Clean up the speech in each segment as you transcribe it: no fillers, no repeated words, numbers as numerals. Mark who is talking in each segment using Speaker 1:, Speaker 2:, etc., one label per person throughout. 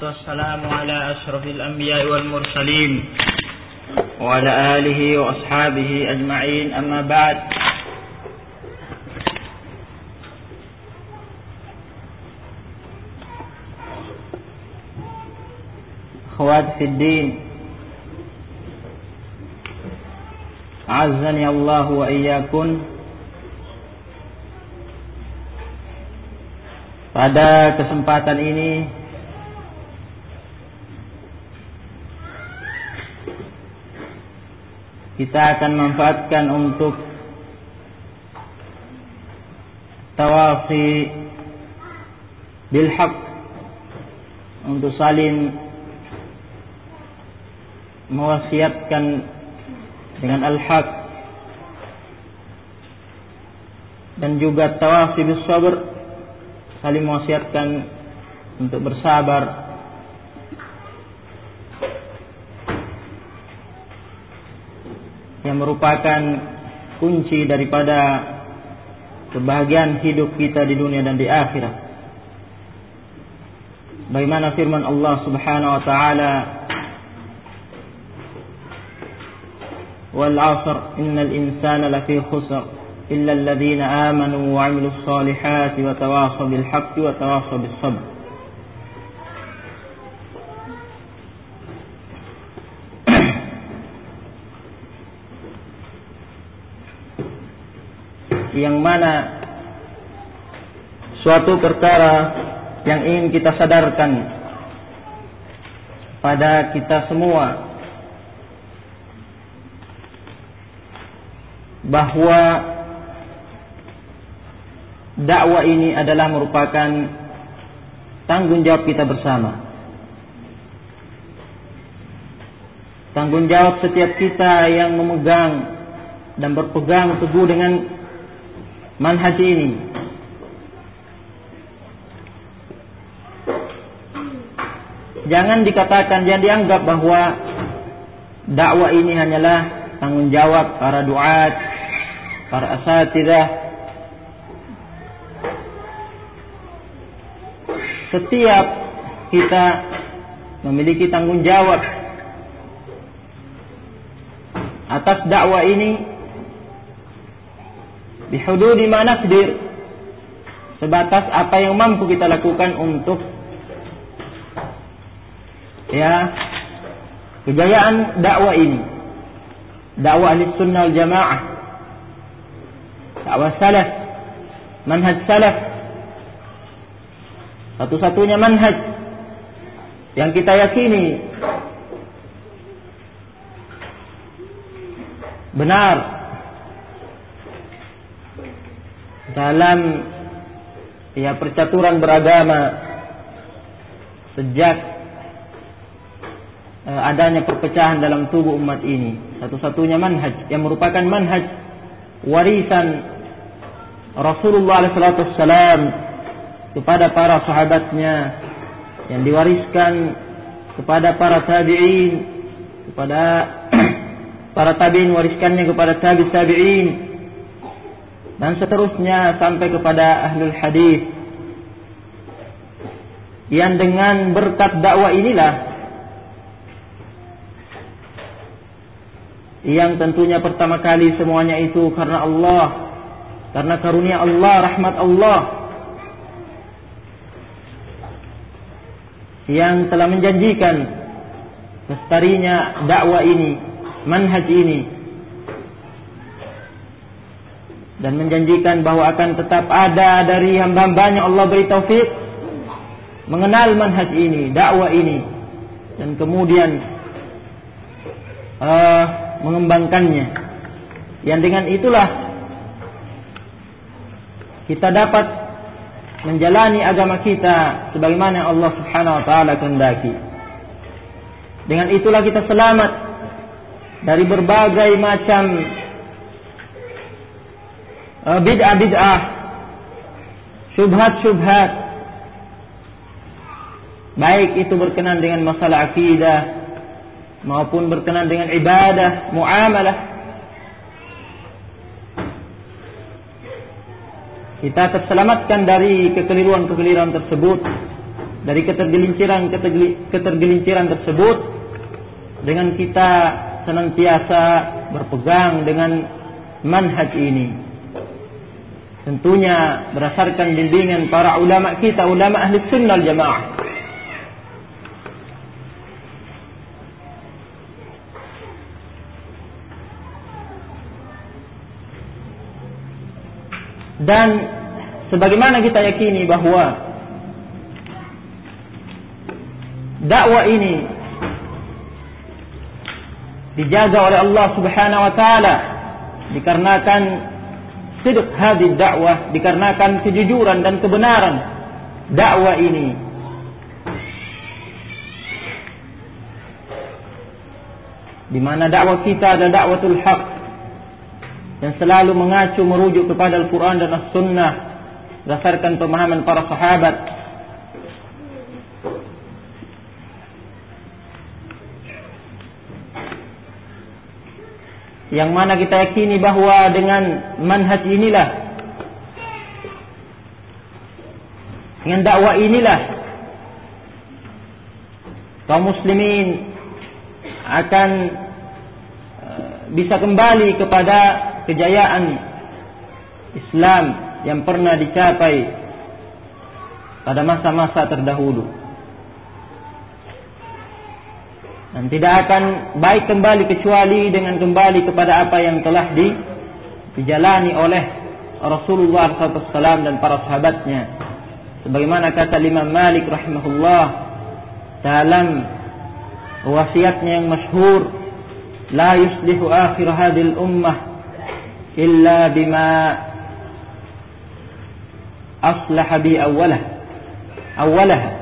Speaker 1: والسلام على أشرف الأنبياء والمرسلين وعلى آله وأصحابه أجمعين أما بعد. أخوات في الدين أعزني الله وإياكم. Pada kesempatan ini kita akan manfaatkan untuk tawasi bil haq, untuk saling mewasiatkan dengan al-haq, dan juga tawasi bis sabr, saling mewasiatkan untuk bersabar. Yang merupakan kunci daripada kebahagiaan hidup kita di dunia dan di akhirat. Bagaimana firman Allah Subhanahu wa taala, "Wal 'ashr innal insana lafi khusr illa alladhina amanu wa 'amilus solihati wa tawashaw bil haqqi wa tawashaw bis sabr." Yang mana suatu perkara yang ingin kita sadarkan pada kita semua, bahwa dakwah ini adalah merupakan tanggung jawab kita bersama. Tanggung jawab setiap kita yang memegang dan berpegang teguh dengan manhaj ini. Jangan dianggap bahwa dakwah ini hanyalah tanggung jawab para duat, para asatidzah. Setiap kita memiliki tanggung jawab atas dakwah ini bihududi ma naqdir, sebatas apa yang mampu kita lakukan untuk kejayaan dakwah ini, dakwah ahli sunnah wal jamaah, dakwah salaf, manhaj salaf, satu-satunya manhaj yang kita yakini benar dalam percaturan beragama sejak adanya perpecahan dalam tubuh umat ini. Satu-satunya manhaj yang merupakan manhaj warisan Rasulullah SAW kepada para sahabatnya, yang diwariskan kepada para tabi'in, kepada para tabi'in wariskannya kepada tabi'in, dan seterusnya sampai kepada ahlul hadis, yang dengan berkat dakwah inilah yang tentunya pertama kali semuanya itu karena Allah, karena karunia Allah, rahmat Allah, yang telah menjanjikan lestarinya dakwah ini, manhaj ini, dan menjanjikan bahwa akan tetap ada dari hamba-hambanya Allah beri taufik mengenal manhaj ini, dakwah ini, dan kemudian mengembangkannya. Yang dengan itulah kita dapat menjalani agama kita sebagaimana Allah Subhanahu wa taala kehendaki. Dengan itulah kita selamat dari berbagai macam bid'ah, syubhat, baik itu berkenan dengan masalah akidah maupun berkenan dengan ibadah, muamalah. Kita terselamatkan dari kekeliruan-kekeliruan tersebut dari ketergelinciran tersebut dengan kita senantiasa berpegang dengan manhaj ini. Tentunya berdasarkan bimbingan para ulama kita, ulama ahli sunnah jamaah. Dan sebagaimana kita yakini bahwa dakwah ini dijaga oleh Allah Subhanahu wa taala dikarenakan sidq hadhihi dakwah, dikarenakan kejujuran dan kebenaran dakwah ini. Di mana dakwah kita adalah dakwatul haq yang selalu mengacu merujuk kepada Al-Quran dan As-Sunnah berdasarkan pemahaman para sahabat. Yang mana kita yakini bahwa dengan manhaj inilah, dengan dakwah inilah, kaum muslimin akan bisa kembali kepada kejayaan Islam yang pernah dicapai pada masa-masa terdahulu. Dan tidak akan baik kembali kecuali dengan kembali kepada apa yang telah dijalani oleh Rasulullah SAW dan para sahabatnya. Sebagaimana kata Imam Malik rahimahullah dalam wasiatnya yang masyhur, la yuslihu akhir hadhil ummah illa bima aslaha bi awwalaha.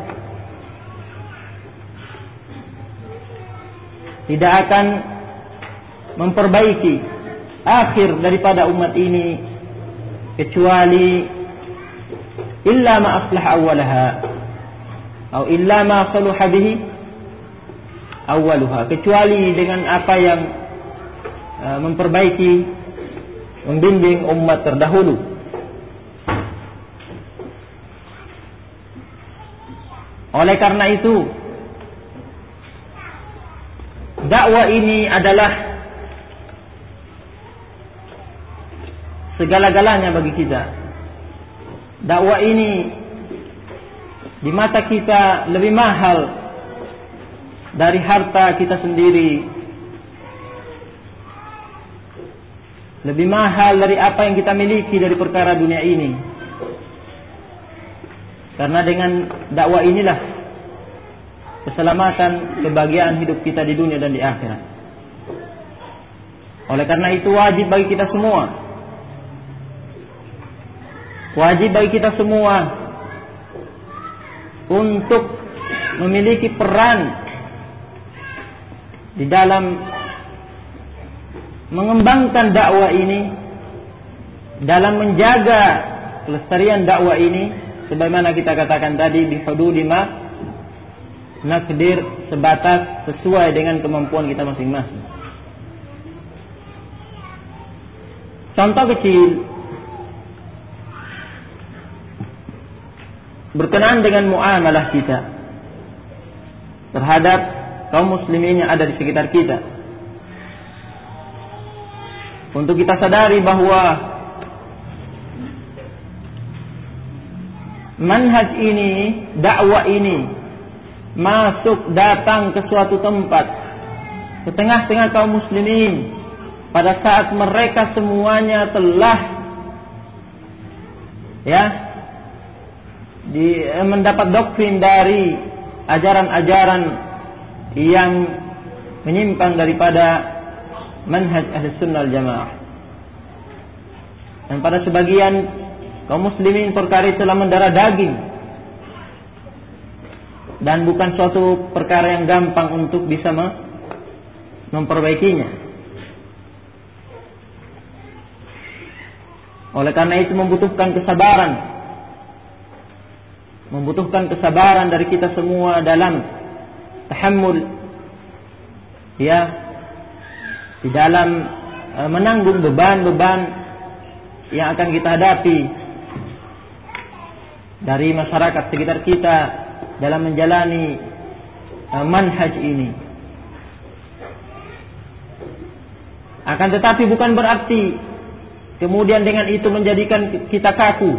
Speaker 1: Tidak akan memperbaiki akhir daripada umat ini kecuali illa ma aslah awwalaha atau illa ma saluha bihi awwaluha, kecuali dengan apa yang memperbaiki, membimbing umat terdahulu. Oleh karena itu, dakwah ini adalah segala-galanya bagi kita. Dakwah ini di mata kita lebih mahal dari harta kita sendiri, lebih mahal dari apa yang kita miliki dari perkara dunia ini. Karena dengan dakwah inilah keselamatan, kebahagiaan hidup kita di dunia dan di akhirat. Oleh karena itu wajib bagi kita semua, untuk memiliki peran di dalam mengembangkan dakwah ini, dalam menjaga kelestarian dakwah ini, sebagaimana kita katakan tadi, bihududi ma nakdir, sebatas sesuai dengan kemampuan kita masing-masing. Contoh kecil berkenaan dengan muamalah kita terhadap kaum muslimin yang ada di sekitar kita, untuk kita sadari bahwa manhaj ini, dakwah ini masuk datang ke suatu tempat, ke tengah-tengah kaum muslimin pada saat mereka semuanya telah mendapat doktrin dari ajaran-ajaran yang menyimpang daripada manhaj ahli sunnah jamaah. Dan pada sebagian kaum muslimin perkara itu telah mendarah daging, dan bukan suatu perkara yang gampang untuk bisa memperbaikinya. Oleh karena itu membutuhkan kesabaran dari kita semua dalam tahammul, di dalam menanggung beban-beban yang akan kita hadapi dari masyarakat sekitar kita, dalam menjalani manhaj ini. Akan tetapi bukan berarti kemudian dengan itu menjadikan kita kaku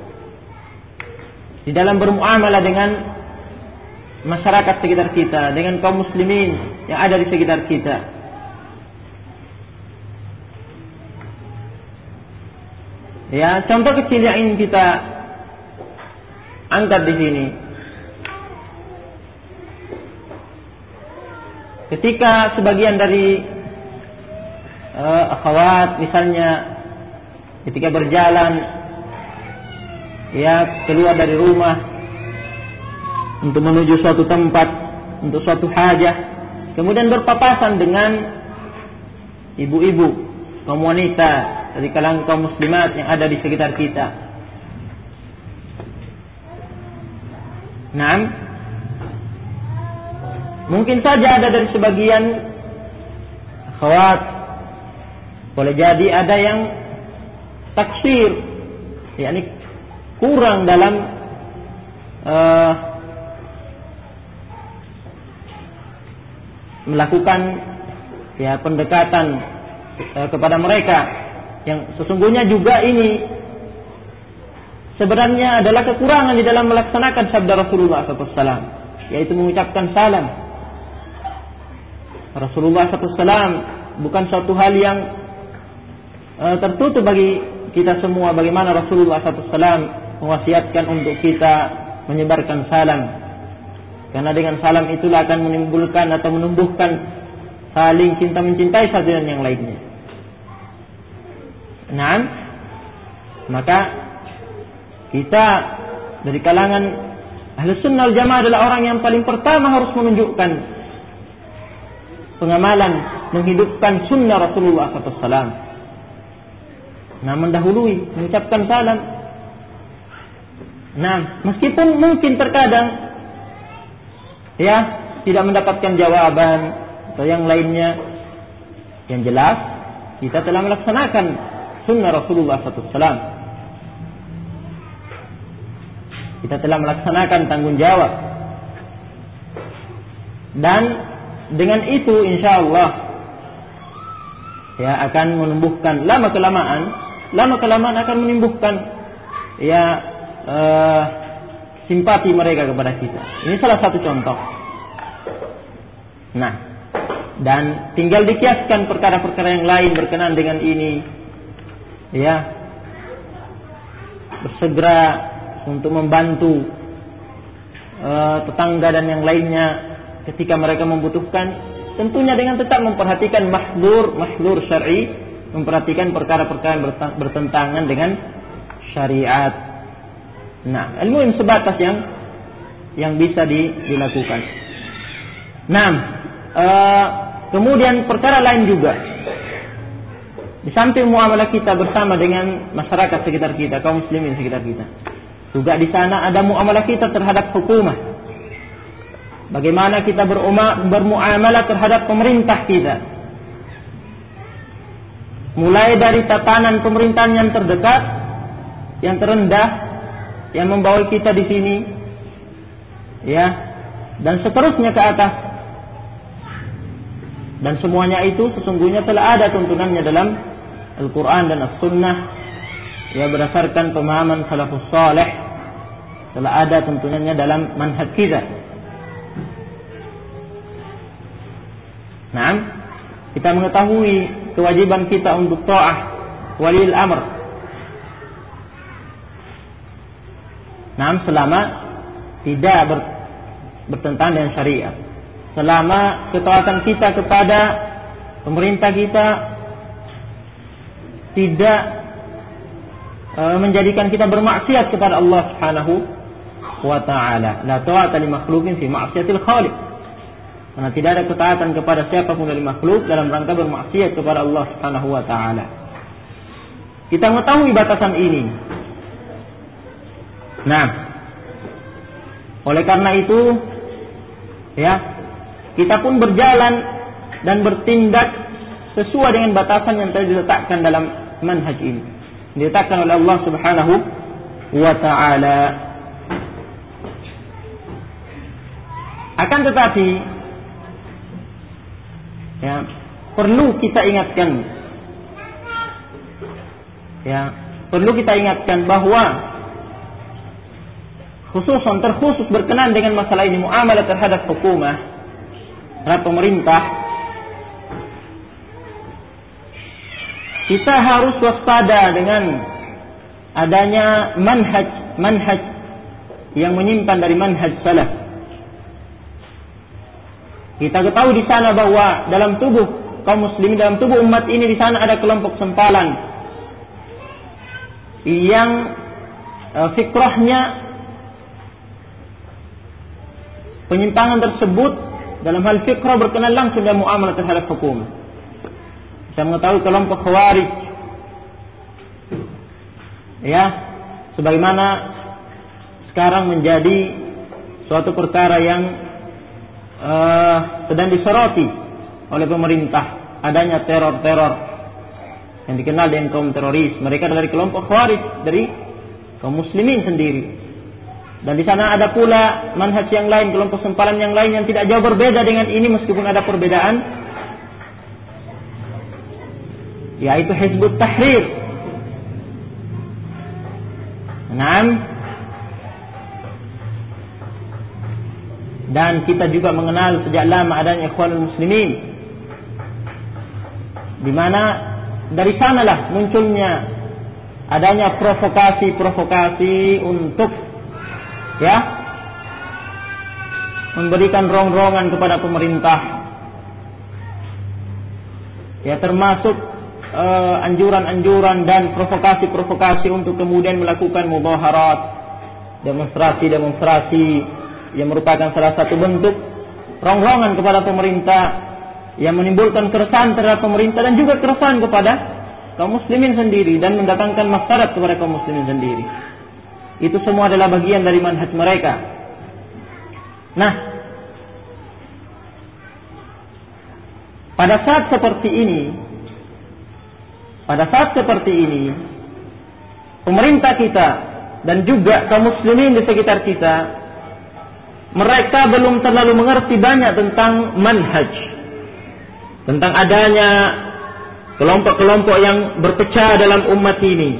Speaker 1: di dalam bermuamalah dengan masyarakat sekitar kita, dengan kaum muslimin yang ada di sekitar kita. Ya, contoh kecil yang ingin kita angkat di sini. Ketika sebagian dari akhwat misalnya ketika berjalan ya keluar dari rumah untuk menuju suatu tempat, untuk suatu hajah, kemudian berpapasan dengan ibu-ibu, kaum wanita dari kalangan kaum muslimat yang ada di sekitar kita. Nah, mungkin saja ada dari sebagian akhwat, boleh jadi ada yang taksir, yakni kurang dalam melakukan ya pendekatan kepada mereka, yang sesungguhnya juga ini sebenarnya adalah kekurangan di dalam melaksanakan sabda Rasulullah SAW, yaitu mengucapkan salam. Rasulullah SAW bukan suatu hal yang tertutup bagi kita semua, bagaimana Rasulullah SAW mewasiatkan untuk kita menyebarkan salam, karena dengan salam itulah akan menimbulkan atau menumbuhkan saling cinta mencintai satu dan yang lainnya. Nah, maka kita dari kalangan Ahlus Sunnah wal Jamaah adalah orang yang paling pertama harus menunjukkan pengamalan, menghidupkan sunnah Rasulullah SAW. Nah, mendahului, mengucapkan salam. Nah, meskipun mungkin terkadang ya tidak mendapatkan jawaban atau yang lainnya, yang jelas kita telah melaksanakan sunnah Rasulullah SAW. Kita telah melaksanakan tanggung jawab, dan dengan itu insyaallah ya akan menumbuhkan lama kelamaan akan menumbuhkan ya simpati mereka kepada kita. Ini salah satu contoh. Nah, dan tinggal dikiaskan perkara-perkara yang lain berkenaan dengan ini, ya, bersegera untuk membantu tetangga dan yang lainnya ketika mereka membutuhkan, tentunya dengan tetap memperhatikan mahdzur syar'i, memperhatikan perkara-perkara yang bertentangan dengan syariat. Nah, ilmu sebatas yang bisa dilakukan. Nah, kemudian perkara lain juga, di samping muamalah kita bersama dengan masyarakat sekitar kita, kaum muslimin sekitar kita, juga di sana ada muamalah kita terhadap hukumah. Bagaimana kita bermuamalah terhadap pemerintah kita, mulai dari tatanan pemerintahan yang terdekat, yang terendah, yang membawa kita di sini, ya, dan seterusnya ke atas. Dan semuanya itu sesungguhnya telah ada tuntunannya dalam Al-Quran dan As-Sunnah, ya, berdasarkan pemahaman salafus salih, telah ada tuntunannya dalam manhaj kita. Nah, kita mengetahui kewajiban kita untuk ta'ah walil amr. Nah, selama tidak bertentangan dengan syariat, selama ketaatan kita kepada pemerintah kita tidak menjadikan kita bermaksiat kepada Allah Subhanahu wa ta'ala. La ta'ata li makhluqin fi ma'siyatil khaliq. Karena tidak ada ketaatan kepada siapapun dari makhluk dalam rangka bermaksiat kepada Allah Subhanahu wa ta'ala. Kita mengetahui batasan ini. Nah, oleh karena itu, ya, kita pun berjalan dan bertindak sesuai dengan batasan yang telah diletakkan dalam manhaj ini, diletakkan oleh Allah Subhanahu wa ta'ala. Akan tetapi ya, perlu kita ingatkan, ya, perlu kita ingatkan bahwa terkhusus berkenaan dengan masalah ini, muamalah terhadap hukumah, terhadap pemerintah, kita harus waspada dengan adanya manhaj yang menyimpan dari manhaj salaf. Kita ketahui di sana bahwa dalam tubuh kaum muslimin, dalam tubuh umat ini, di sana ada kelompok sempalan yang fikrahnya, penyimpangan tersebut dalam hal fikrah berkenaan langsung dengan muamalah terhadap hukum. Saya mengetahui kelompok Khawarij, ya, sebagaimana sekarang menjadi suatu perkara yang sedang disoroti oleh pemerintah, adanya teror-teror yang dikenal dengan kaum teroris. Mereka dari kelompok Khawarij, dari kaum muslimin sendiri. Dan di sana ada pula manhaj yang lain, kelompok sempalan yang lain yang tidak jauh berbeda dengan ini meskipun ada perbedaan, yaitu Hizbut Tahrir. Dan kita juga mengenal sejak lama adanya Ikhwanul Muslimin, di mana dari sanalah munculnya adanya provokasi untuk, ya, memberikan rongrongan kepada pemerintah, ya, termasuk anjuran-anjuran dan provokasi untuk kemudian melakukan mudhaharat, demonstrasi yang merupakan salah satu bentuk rongrongan kepada pemerintah, yang menimbulkan keresahan terhadap pemerintah dan juga keresahan kepada kaum muslimin sendiri dan mendatangkan mafsadat kepada kaum muslimin sendiri. Itu semua adalah bagian dari manhaj mereka. Nah, pada saat seperti ini, pemerintah kita dan juga kaum muslimin di sekitar kita, mereka belum terlalu mengerti banyak tentang manhaj, tentang adanya kelompok-kelompok yang berpecah dalam umat ini,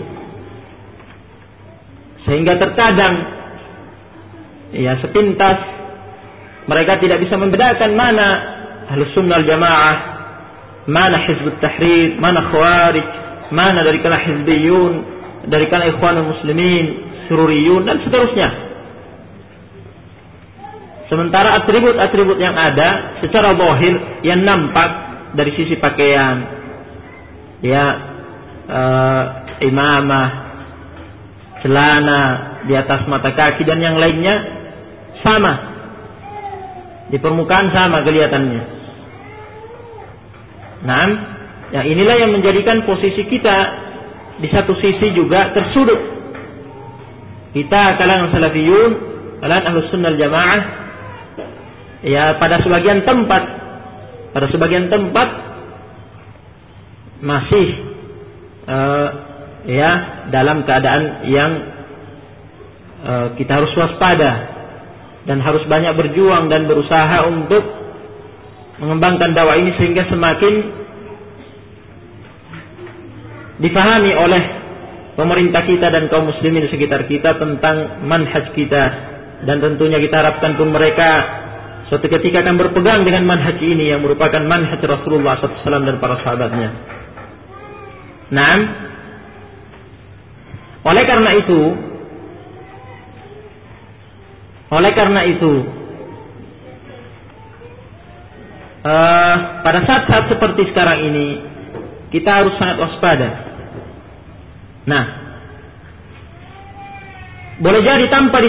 Speaker 1: sehingga terkadang, ya, sepintas mereka tidak bisa membedakan mana Ahlus Sunnah wal Jamaah, mana Hizbut Tahrir, mana Khawarij, mana dari kalangan Hizbiyun, dari kalangan Ikhwanul Muslimin, Sururiyun, dan seterusnya. Sementara atribut-atribut yang ada secara zahir yang nampak dari sisi pakaian, ya, imamah, celana di atas mata kaki dan yang lainnya sama, di permukaan sama kelihatannya. Nah, ya, inilah yang menjadikan posisi kita di satu sisi juga tersudut. Kita kalangan salafiyun, kalangan Ahlus Sunnah wal Jamaah, ya, pada sebagian tempat masih ya, dalam keadaan yang kita harus waspada dan harus banyak berjuang dan berusaha untuk mengembangkan dakwah ini sehingga semakin difahami oleh pemerintah kita dan kaum muslimin di sekitar kita tentang manhaj kita, dan tentunya kita harapkan pun mereka suatu ketika akan berpegang dengan manhaj ini yang merupakan manhaj Rasulullah SAW dan para sahabatnya. Nah, oleh karena itu, pada saat-saat seperti sekarang ini kita harus sangat waspada. Nah, boleh jadi tanpa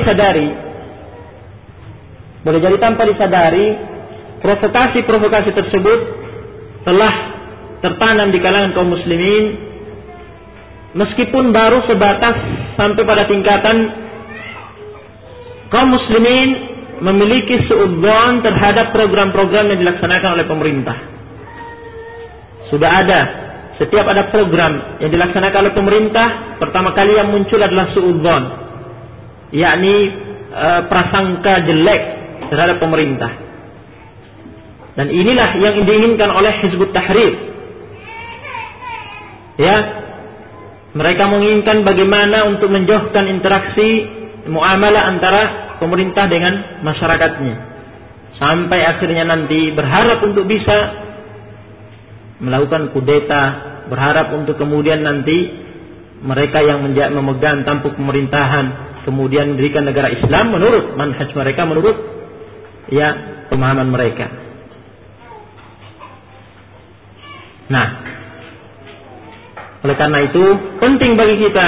Speaker 1: disadari, provokasi tersebut telah tertanam di kalangan kaum muslimin, meskipun baru sebatas sampai pada tingkatan kaum muslimin memiliki suudzon terhadap program-program yang dilaksanakan oleh pemerintah. Sudah ada, setiap ada program yang dilaksanakan oleh pemerintah, pertama kali yang muncul adalah suudzon, yakni prasangka jelek terhadap pemerintah. Dan inilah yang diinginkan oleh Hizbut Tahrir. Ya, mereka menginginkan bagaimana untuk menjauhkan interaksi muamalah antara pemerintah dengan masyarakatnya, sampai akhirnya nanti berharap untuk bisa melakukan kudeta, berharap untuk kemudian nanti mereka yang memegang tampuk pemerintahan kemudian mendirikan negara Islam menurut manhaj mereka, menurut ya pemahaman mereka. Nah, oleh karena itu penting bagi kita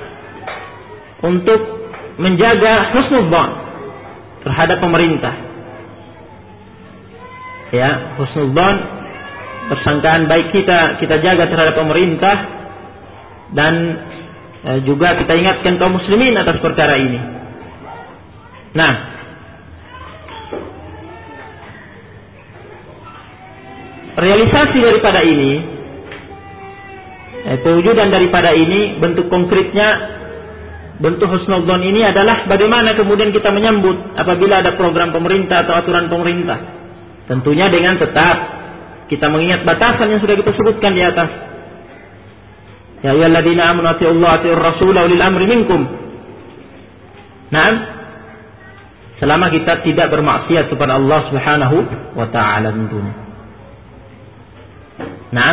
Speaker 1: untuk menjaga husnudzan terhadap pemerintah. Ya, husnudzan, persangkaan baik kita jaga terhadap pemerintah, dan juga kita ingatkan kaum muslimin atas perkara ini. Nah, realisasi daripada ini, pewujudan daripada ini, bentuk konkretnya, bentuk husnudzan ini adalah bagaimana kemudian kita menyambut apabila ada program pemerintah atau aturan pemerintah. Tentunya dengan tetap kita mengingat batasan yang sudah kita sebutkan di atas. Ya ayyuhalladzina amanu atiullaha atiur rasul wa ulil amri minkum. Naam. Selama kita tidak bermaksiat kepada Allah Subhanahu wa taala tentunya. Naam.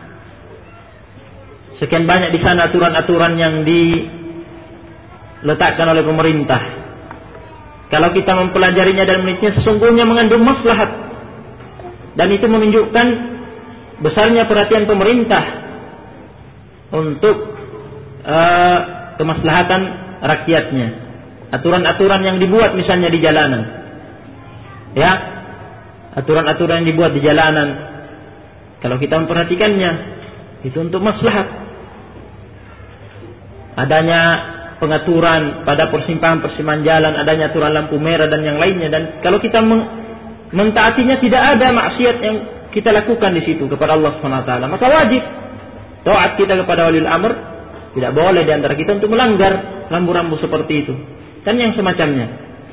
Speaker 1: Sekian banyak di sana aturan-aturan yang diletakkan oleh pemerintah. Kalau kita mempelajarinya dan menelitinya, sesungguhnya mengandung maslahat, dan itu menunjukkan besarnya perhatian pemerintah untuk kemaslahatan rakyatnya. Aturan-aturan yang dibuat misalnya di jalanan, ya, aturan-aturan yang dibuat di jalanan, kalau kita memperhatikannya, itu untuk maslahat. Adanya pengaturan pada persimpangan-persimpangan jalan, adanya aturan lampu merah dan yang lainnya, dan kalau kita mentaatinya tidak ada maksiat yang kita lakukan di situ kepada Allah SWT, maka wajib taat kita kepada walil amr. Tidak boleh di antara kita untuk melanggar rambu-rambu seperti itu dan yang semacamnya.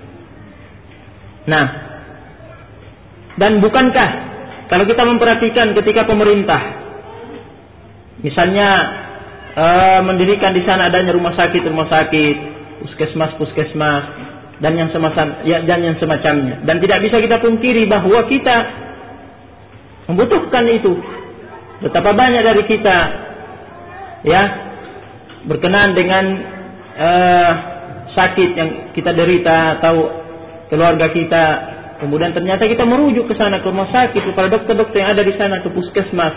Speaker 1: Nah, dan bukankah kalau kita memperhatikan ketika pemerintah misalnya mendirikan di sana adanya rumah sakit, puskesmas dan yang semacamnya, dan tidak bisa kita pungkiri bahwa kita membutuhkan itu. Betapa banyak dari kita ya berkenaan dengan sakit yang kita derita atau keluarga kita, kemudian ternyata kita merujuk ke sana, ke rumah sakit, kepada dokter-dokter yang ada di sana, ke puskesmas.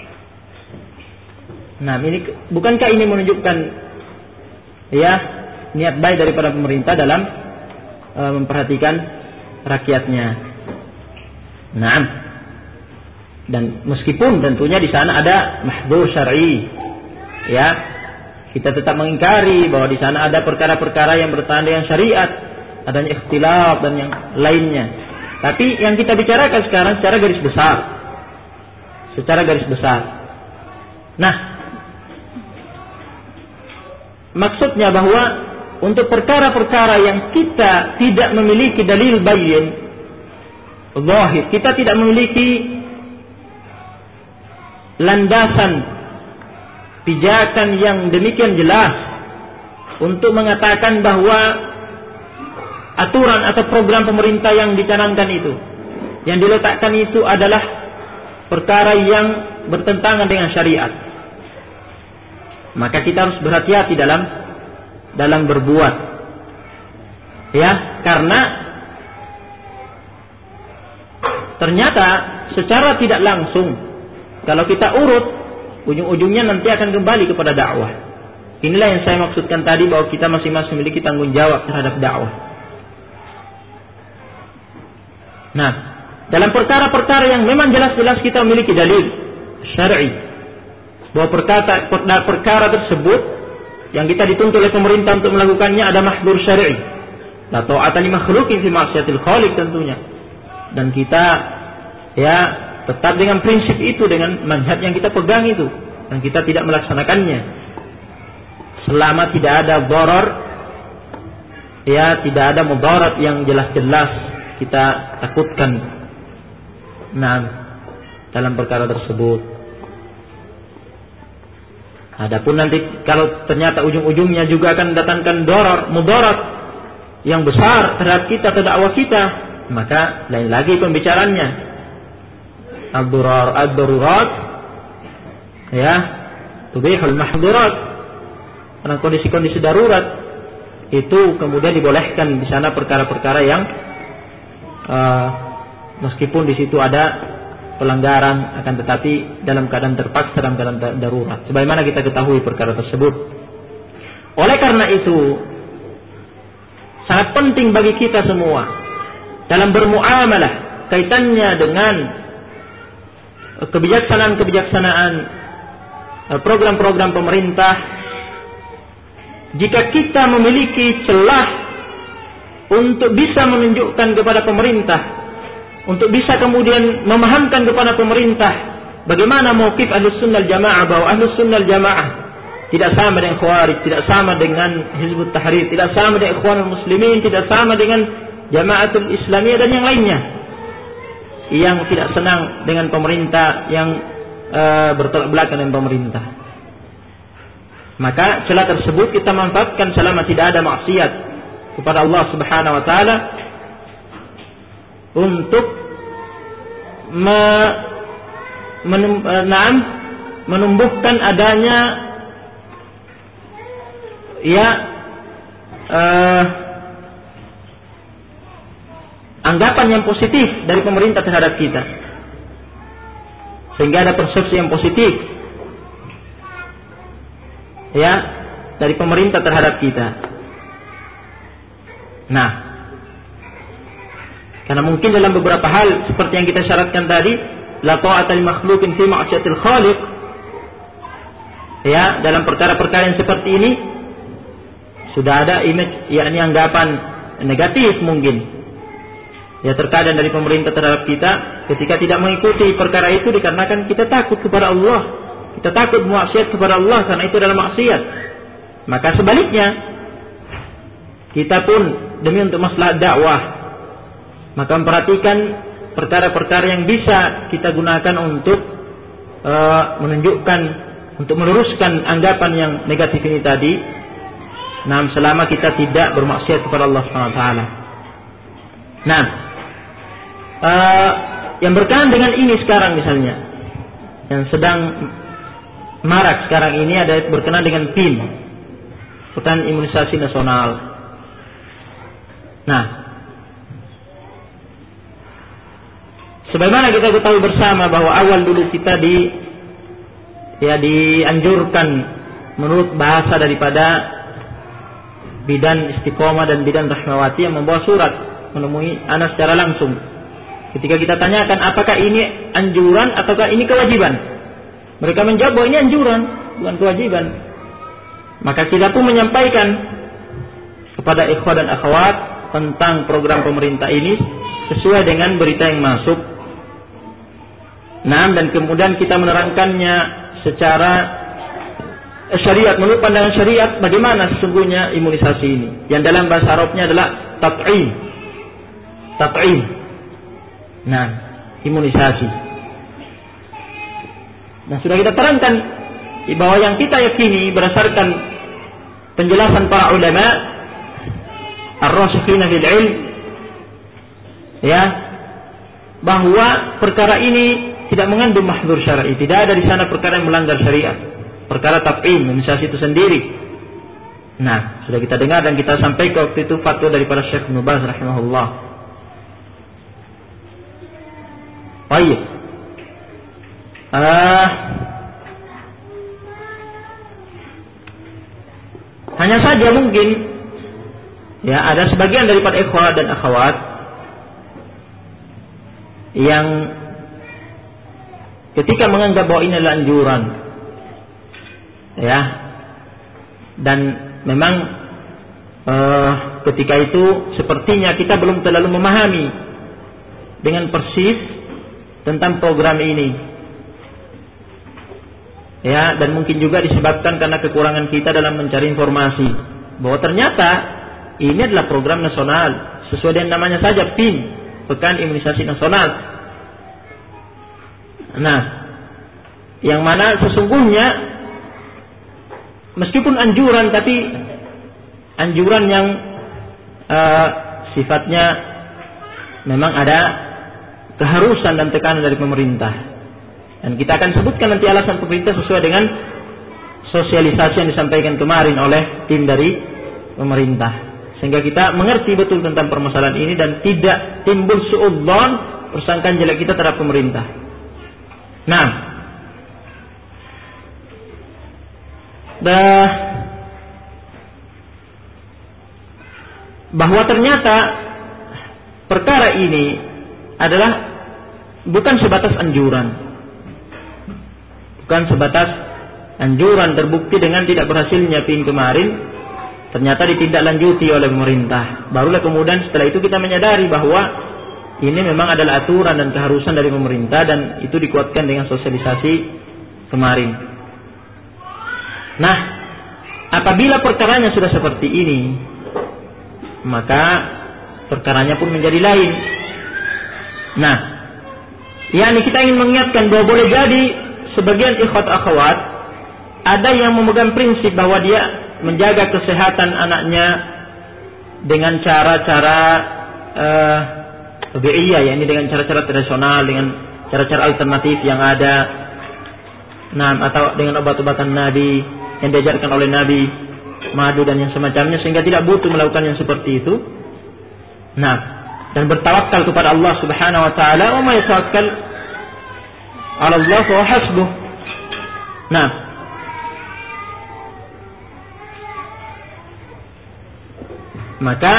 Speaker 1: Nah, ini bukankah ini menunjukkan ya niat baik daripada pemerintah dalam memperhatikan rakyatnya. Nah, dan meskipun tentunya di sana ada mahdzur syar'i, ya, kita tetap mengingkari bahwa di sana ada perkara-perkara yang bertentangan dengan syariat, adanya ikhtilaf dan yang lainnya. Tapi yang kita bicarakan sekarang secara garis besar. Nah, maksudnya bahwa untuk perkara-perkara yang kita tidak memiliki dalil bayyin, zahir, kita tidak memiliki landasan pijakan yang demikian jelas untuk mengatakan bahwa aturan atau program pemerintah yang dicanangkan itu, yang diletakkan itu adalah perkara yang bertentangan dengan syariat, maka kita harus berhati-hati dalam berbuat, ya, karena ternyata secara tidak langsung kalau kita urut, ujung-ujungnya nanti akan kembali kepada dakwah. Inilah yang saya maksudkan tadi, bahwa kita masing-masing memiliki tanggung jawab terhadap dakwah. Nah, dalam perkara-perkara yang memang jelas-jelas kita memiliki dalil syar'i bahwa perkara tersebut yang kita dituntut oleh pemerintah untuk melakukannya ada mahdzur syar'i, la ta'ata li makhluqin fi ma'siyatil khaliq tentunya, dan kita ya tetap dengan prinsip itu, dengan manhaj yang kita pegang itu, dan kita tidak melaksanakannya selama tidak ada darar, ya, tidak ada mudarat yang jelas-jelas kita takutkan dalam perkara tersebut. Adapun nanti kalau ternyata ujung-ujungnya juga akan mendatangkan mudarat yang besar terhadap kita atau dakwah kita, maka lain lagi pembicaraannya. Ad-darurat ya tubihul mahdurat. Karena kondisi-kondisi darurat itu kemudian dibolehkan di sana perkara-perkara yang meskipun di situ ada pelanggaran, akan tetapi dalam keadaan terpaksa, dalam keadaan darurat. Sebagaimana kita ketahui perkara tersebut. Oleh karena itu, sangat penting bagi kita semua dalam bermuamalah kaitannya dengan kebijaksanaan program-program pemerintah. Jika kita memiliki celah untuk bisa menunjukkan kepada pemerintah, untuk bisa kemudian memahamkan kepada pemerintah bagaimana mauqif Ahlus Sunnah Jamaah, bahwa Ahlus Sunnah Jamaah tidak sama dengan Khawarij, tidak sama dengan Hizbut Tahrir, tidak sama dengan Ikhwanul Muslimin, tidak sama dengan Jamaatul Islamiyah dan yang lainnya yang tidak senang dengan pemerintah, yang bertolak belakang dengan pemerintah. Maka celah tersebut kita manfaatkan selama tidak ada maksiat kepada Allah Subhanahu wa taala untuk menumbuhkan adanya anggapan yang positif dari pemerintah terhadap kita, sehingga ada persepsi yang positif dari pemerintah terhadap kita. Karena mungkin dalam beberapa hal seperti yang kita syaratkan tadi, la ta'ata li makhluqin fi ma'siyatil khaliq. Dalam perkara-perkara yang seperti ini sudah ada image, yakni anggapan negatif mungkin. Terkadang dari pemerintah terhadap kita ketika tidak mengikuti perkara itu dikarenakan kita takut kepada Allah, kita takut maksiat kepada Allah karena itu adalah maksiat. Maka sebaliknya, kita pun demi untuk maslahat dakwah, maka memperhatikan perkara-perkara yang bisa kita gunakan untuk menunjukkan, untuk meluruskan anggapan yang negatif ini tadi. Selama kita tidak bermaksiat kepada Allah SWT. Yang berkaitan dengan ini sekarang misalnya, yang sedang marak sekarang ini ada berkenaan dengan PIN, Pekan Imunisasi Nasional. Sebagaimana kita ketahui bersama bahwa awal dulu kita dianjurkan menurut bahasa daripada bidan Istiqomah dan bidan Rahmawati yang membawa surat menemui ana secara langsung. Ketika kita tanyakan apakah ini anjuran ataukah ini kewajiban, mereka menjawab bahwa ini anjuran, bukan kewajiban. Maka kita pun menyampaikan kepada ikhwan dan akhwat tentang program pemerintah ini sesuai dengan berita yang masuk. Dan kemudian kita menerangkannya secara syariat, menurut pandangan syariat bagaimana sesungguhnya imunisasi ini, yang dalam bahasa Arabnya adalah tat'im. Imunisasi. Sudah kita terangkan bahwa yang kita yakini berdasarkan penjelasan para ulama ar-rasikhina fil ilm, bahwa perkara ini tidak mengandung mahdzur syar'i, tidak ada di sana perkara yang melanggar syariat, perkara tat'im, imunisasi itu sendiri. Sudah kita dengar dan kita sampaikan waktu itu fatwa daripada Syekh Ibnu Baz rahimahullah. Baik. Hanya saja mungkin ada sebagian daripada ikhwan dan akhwat yang ketika menganggap bahwa ini adalah anjuran, dan memang ketika itu sepertinya kita belum terlalu memahami dengan persis tentang program ini, dan mungkin juga disebabkan karena kekurangan kita dalam mencari informasi bahwa ternyata ini adalah program nasional sesuai dengan namanya saja PIN, pekan imunisasi nasional. Nah, yang mana sesungguhnya meskipun anjuran, tapi anjuran yang sifatnya memang ada keharusan dan tekanan dari pemerintah. Dan kita akan sebutkan nanti alasan pemerintah sesuai dengan sosialisasi yang disampaikan kemarin oleh tim dari pemerintah, sehingga kita mengerti betul tentang permasalahan ini dan tidak timbul suudzon, persangkaan jelek kita terhadap pemerintah. Nah, bahwa ternyata perkara ini adalah bukan sebatas anjuran, terbukti dengan tidak berhasilnya PIN kemarin, ternyata ditindaklanjuti oleh pemerintah. Barulah kemudian setelah itu kita menyadari bahwa ini memang adalah aturan dan keharusan dari pemerintah, dan itu dikuatkan dengan sosialisasi kemarin. Nah, apabila perkaranya sudah seperti ini, maka perkaranya pun menjadi lain. Nah, yakni kita ingin mengingatkan bahwa boleh jadi sebagian ikhwat akhwat ada yang memegang prinsip bahwa dia menjaga kesehatan anaknya dengan cara-cara tabi'iyah, yakni dengan cara-cara tradisional, dengan cara-cara alternatif yang ada, atau dengan obat-obatan Nabi yang diajarkan oleh Nabi, madu dan yang semacamnya, sehingga tidak butuh melakukan yang seperti itu. Dan bertawakal kepada Allah Subhanahu wa taala, wa may yatawakkal 'ala Allah fa hasbuh. Maka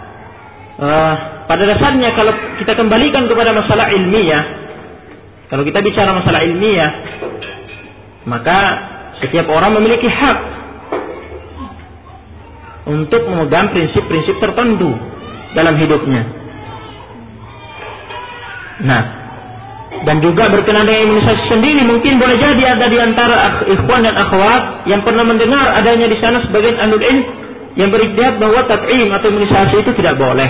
Speaker 1: pada dasarnya kalau kita kembalikan kepada masalah ilmiah, kalau kita bicara masalah ilmiah, maka setiap orang memiliki hak untuk memegang prinsip-prinsip tertentu dalam hidupnya. Dan juga berkenaan dengan imunisasi sendiri, mungkin boleh jadi ada di antara ikhwan dan akhwat yang pernah mendengar adanya di sana sebagian ahlul ilm yang berijtihad bahwa tat'im atau imunisasi itu tidak boleh.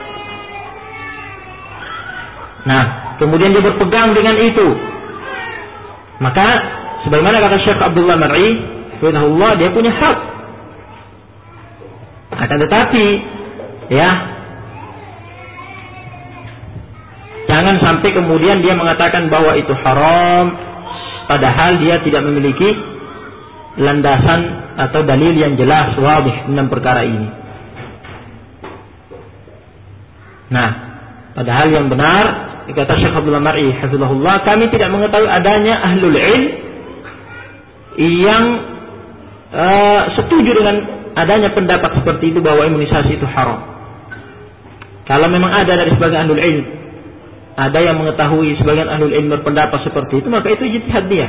Speaker 1: Kemudian dia berpegang dengan itu. Maka sebagaimana kata Syekh Abdullah Mar'i, rahimahullah, dia punya hak. Akan tetapi, jangan sampai kemudian dia mengatakan bahwa itu haram, padahal dia tidak memiliki landasan atau dalil yang jelas, wadih dalam perkara ini. Padahal yang benar, kata Syekh Abdullah Mar'i, hafizahullah, kami tidak mengetahui adanya ahlul ilm yang setuju dengan adanya pendapat seperti itu bahwa imunisasi itu haram. Kalau memang ada dari sebagian ahlul ilm, ada yang mengetahui sebagian ahlul ilm berpendapat seperti itu, maka itu ijtihad dia.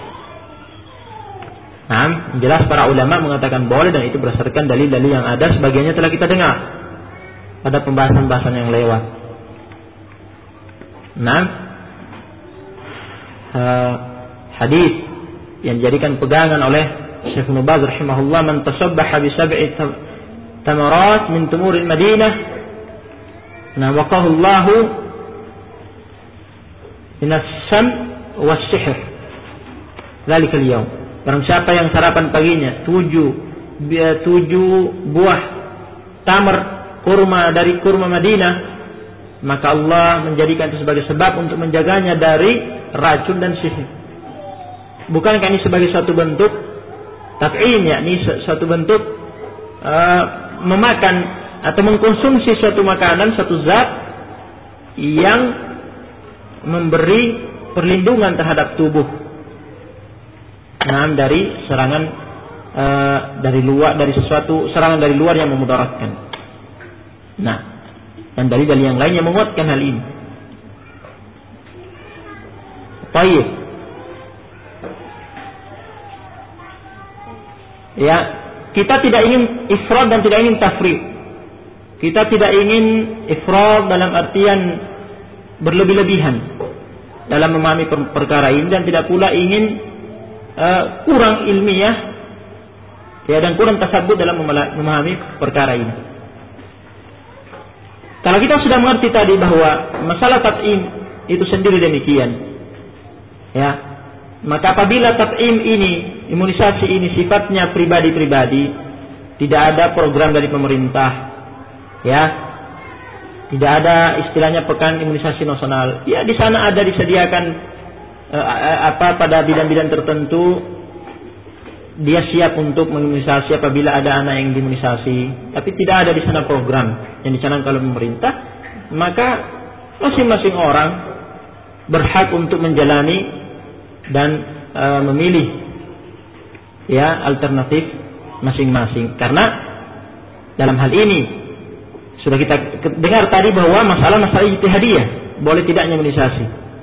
Speaker 1: Jelas para ulama mengatakan boleh, dan itu berdasarkan dalil-dalil yang ada, sebagiannya telah kita dengar pada pembahasan-pembahasan yang lewat. Hadis yang dijadikan pegangan oleh Syekh Ibnu Baz rahimahullah, man tasabbaha bi sab'i tamarat min tumuril Madinah waqahu Allahu min as-sam was-sihr dzalikal yaum. Barang siapa yang sarapan paginya 7 buah tamar kurma dari kurma Madinah, maka Allah menjadikan itu sebagai sebab untuk menjaganya dari racun dan sihir. Bukankah ini sebagai suatu bentuk tat'im, yakni suatu bentuk memakan atau mengkonsumsi suatu makanan, suatu zat yang memberi perlindungan terhadap tubuh dari serangan dari luar, dari sesuatu serangan dari luar yang memudaratkan. Dan dalil-dalil yang lain yang menguatkan hal ini. Baik. Kita tidak ingin ifrad dan tidak ingin tafrid. Kita tidak ingin ifrad dalam artian berlebih-lebihan dalam memahami perkara ini, dan tidak pula ingin kurang ilmiah dan kurang tasabbut dalam memahami perkara ini. Kalau kita sudah mengerti tadi bahwa masalah tat'im itu sendiri demikian, ya, maka apabila tat'im ini, imunisasi ini sifatnya pribadi-pribadi, tidak ada program dari pemerintah, ya, tidak ada istilahnya pekan imunisasi nasional, ya di sana ada disediakan pada bidang-bidang tertentu dia siap untuk mengimunisasi apabila ada anak yang diimunisasi, tapi tidak ada di sana program yang dicanangkan oleh pemerintah, maka masing-masing orang berhak untuk menjalani dan memilih, ya, alternatif masing-masing. Karena dalam hal ini sudah kita dengar tadi bahwa masalah ijtihadiyah, boleh tidaknya imunisasi.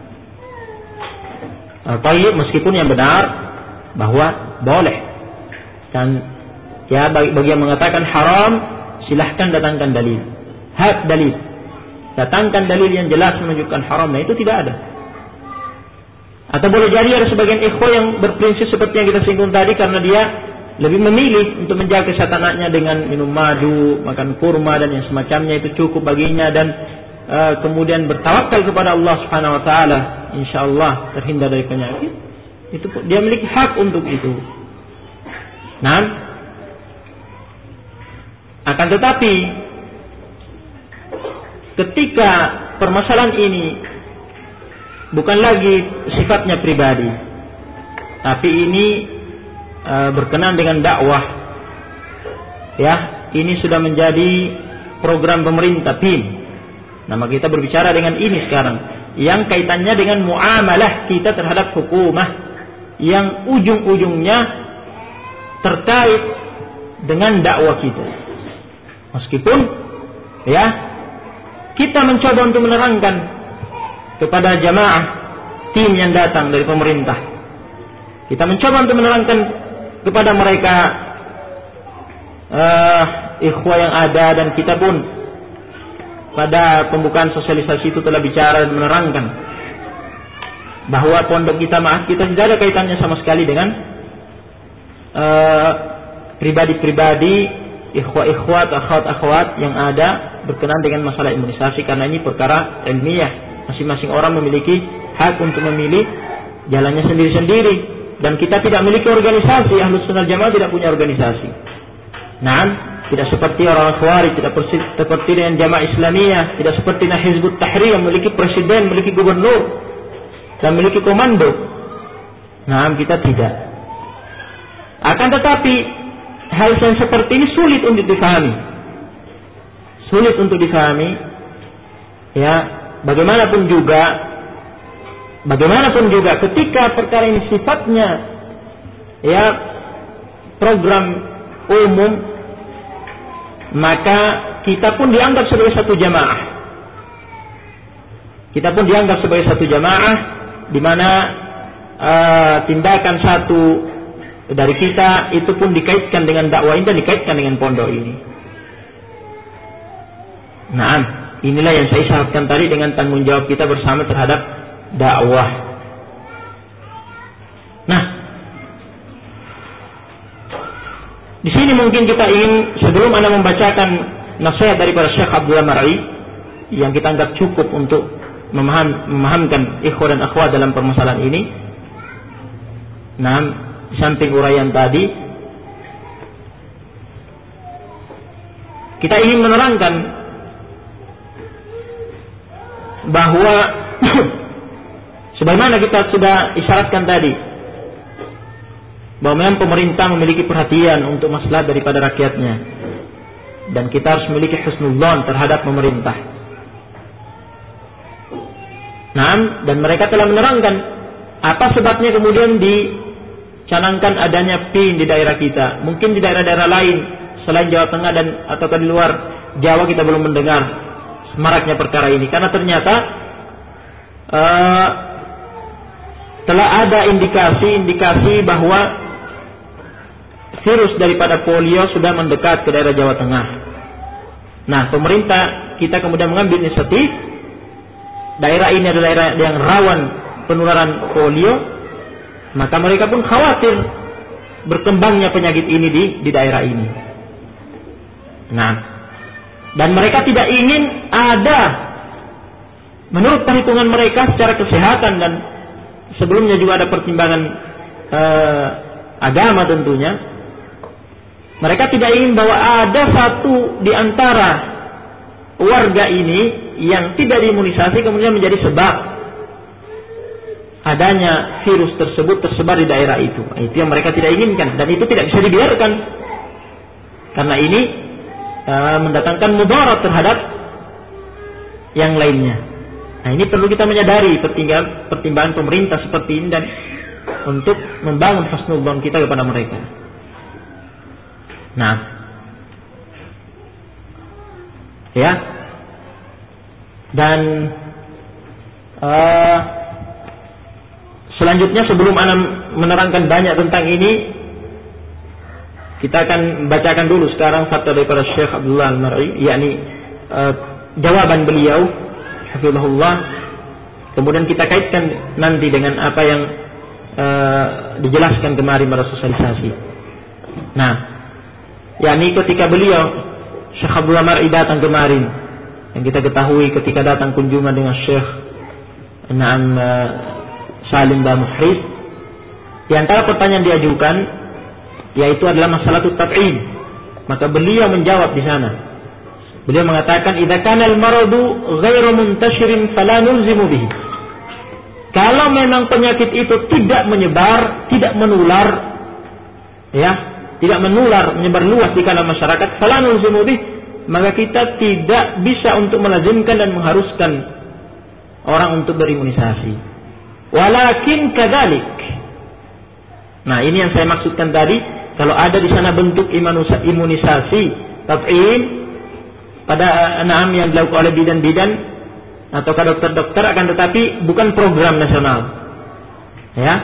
Speaker 1: Meskipun yang benar bahwa boleh, dan ya bagi yang mengatakan haram, silahkan datangkan dalil, datangkan dalil yang jelas menunjukkan haramnya, itu tidak ada. Atau boleh jadi ada sebagian ikhwah yang berprinsip seperti yang kita singgung tadi, karena dia lebih memilih untuk menjaga kesehatan anaknya dengan minum madu, makan kurma dan yang semacamnya, itu cukup baginya, dan kemudian bertawakal kepada Allah Subhanahu wa taala, insyaallah terhindar dari penyakit. Itu dia memiliki hak untuk itu. Nah, akan tetapi ketika permasalahan ini bukan lagi sifatnya pribadi, tapi ini berkenaan dengan dakwah, ya, ini sudah menjadi program pemerintah PIM. Nah, maka kita berbicara dengan ini sekarang, yang kaitannya dengan muamalah kita terhadap hukumah, yang ujung-ujungnya terkait dengan dakwah kita. Meskipun, ya, kita mencoba untuk menerangkan kepada jamaah tim yang datang dari pemerintah, kita mencoba untuk menerangkan kepada mereka ikhwah yang ada, dan kita pun pada pembukaan sosialisasi itu telah bicara dan menerangkan bahwa pondok kita tidak ada kaitannya sama sekali dengan pribadi-pribadi, ikhwat, akhwat yang ada berkenaan dengan masalah imunisasi, karena ini perkara ilmiah. Masing-masing orang memiliki hak untuk memilih jalannya sendiri-sendiri, dan kita tidak memiliki organisasi. Ahlus Sunnah Jamaah tidak punya organisasi. Nah, tidak seperti orang Khawarij, tidak seperti dengan Jamaah Islamiyah, tidak seperti Hizbut Tahrir yang memiliki presiden, memiliki gubernur, dan memiliki komando. Nah, kita tidak. Akan tetapi hal yang seperti ini sulit untuk difahami. Ya, bagaimanapun juga ketika perkara ini sifatnya, ya, program umum, maka kita pun dianggap sebagai satu jamaah. Di mana tindakan satu dari kita itu pun dikaitkan dengan dakwah ini dan dikaitkan dengan pondok ini. Nah, inilah yang saya isyaratkan tadi dengan tanggung jawab kita bersama terhadap dakwah. Nah, di sini mungkin kita ingin, sebelum Anda membacakan nasihat daripada Syekh Abdullah Mar'i yang kita anggap cukup untuk memahamkan ikhwah dan akhwat dalam permasalahan ini. Nah, di samping uraian tadi, kita ingin menerangkan bahwa sebagaimana kita sudah isyaratkan tadi, bahwa memang pemerintah memiliki perhatian untuk maslahat daripada rakyatnya, dan kita harus memiliki husnudzon terhadap pemerintah. Nah, dan mereka telah menerangkan apa sebabnya kemudian dicanangkan adanya PIN di daerah kita. Mungkin di daerah-daerah lain selain Jawa Tengah dan atau di luar Jawa kita belum mendengar semaraknya perkara ini, karena ternyata telah ada indikasi bahwa virus daripada polio sudah mendekat ke daerah Jawa Tengah. Nah, pemerintah kita kemudian mengambil inisiatif. Daerah ini adalah daerah yang rawan penularan polio, maka mereka pun khawatir berkembangnya penyakit ini di daerah ini. Nah, Dan mereka tidak ingin ada, menurut perhitungan mereka secara kesehatan, dan sebelumnya juga ada pertimbangan agama tentunya, mereka tidak ingin bahwa ada satu di antara warga ini yang tidak diimunisasi kemudian menjadi sebab adanya virus tersebut tersebar di daerah itu. Itu yang mereka tidak inginkan, dan itu tidak bisa dibiarkan, karena ini mendatangkan mudarat terhadap yang lainnya. Nah, ini perlu kita menyadari pertimbangan pemerintah seperti ini, dan untuk membangun husnudzon kita kepada mereka. Nah, ya, dan selanjutnya sebelum Ana menerangkan banyak tentang ini, kita akan bacakan dulu sekarang fatwa daripada Syekh Abdullah Al-Mar'i, yakni jawaban beliau hafizahullah. Kemudian kita kaitkan nanti dengan apa yang dijelaskan kemarin pada sosialisasi. Nah, yakni ketika beliau Syekh Abdullah Al-Mar'i datang kemarin, yang kita ketahui ketika datang kunjungan dengan Syekh Salim Muhriz, di antara pertanyaan diajukan yaitu adalah masalah tab'in. Maka beliau menjawab di sana. Beliau mengatakan, "Idza kana al-maradu ghairu muntashirin fala nulzimu bihi." Kalau memang penyakit itu tidak menyebar, tidak menular, ya, tidak menular, menyebar luas di kalangan masyarakat, fala nulzimu bihi, maka kita tidak bisa untuk melazimkan dan mengharuskan orang untuk berimunisasi. Walakin kadzalik. Nah, ini yang saya maksudkan tadi. Kalau ada di sana bentuk imunisasi tab'in pada anak yang dilakukan oleh bidan-bidan atau dokter-dokter, akan tetapi bukan program nasional, ya.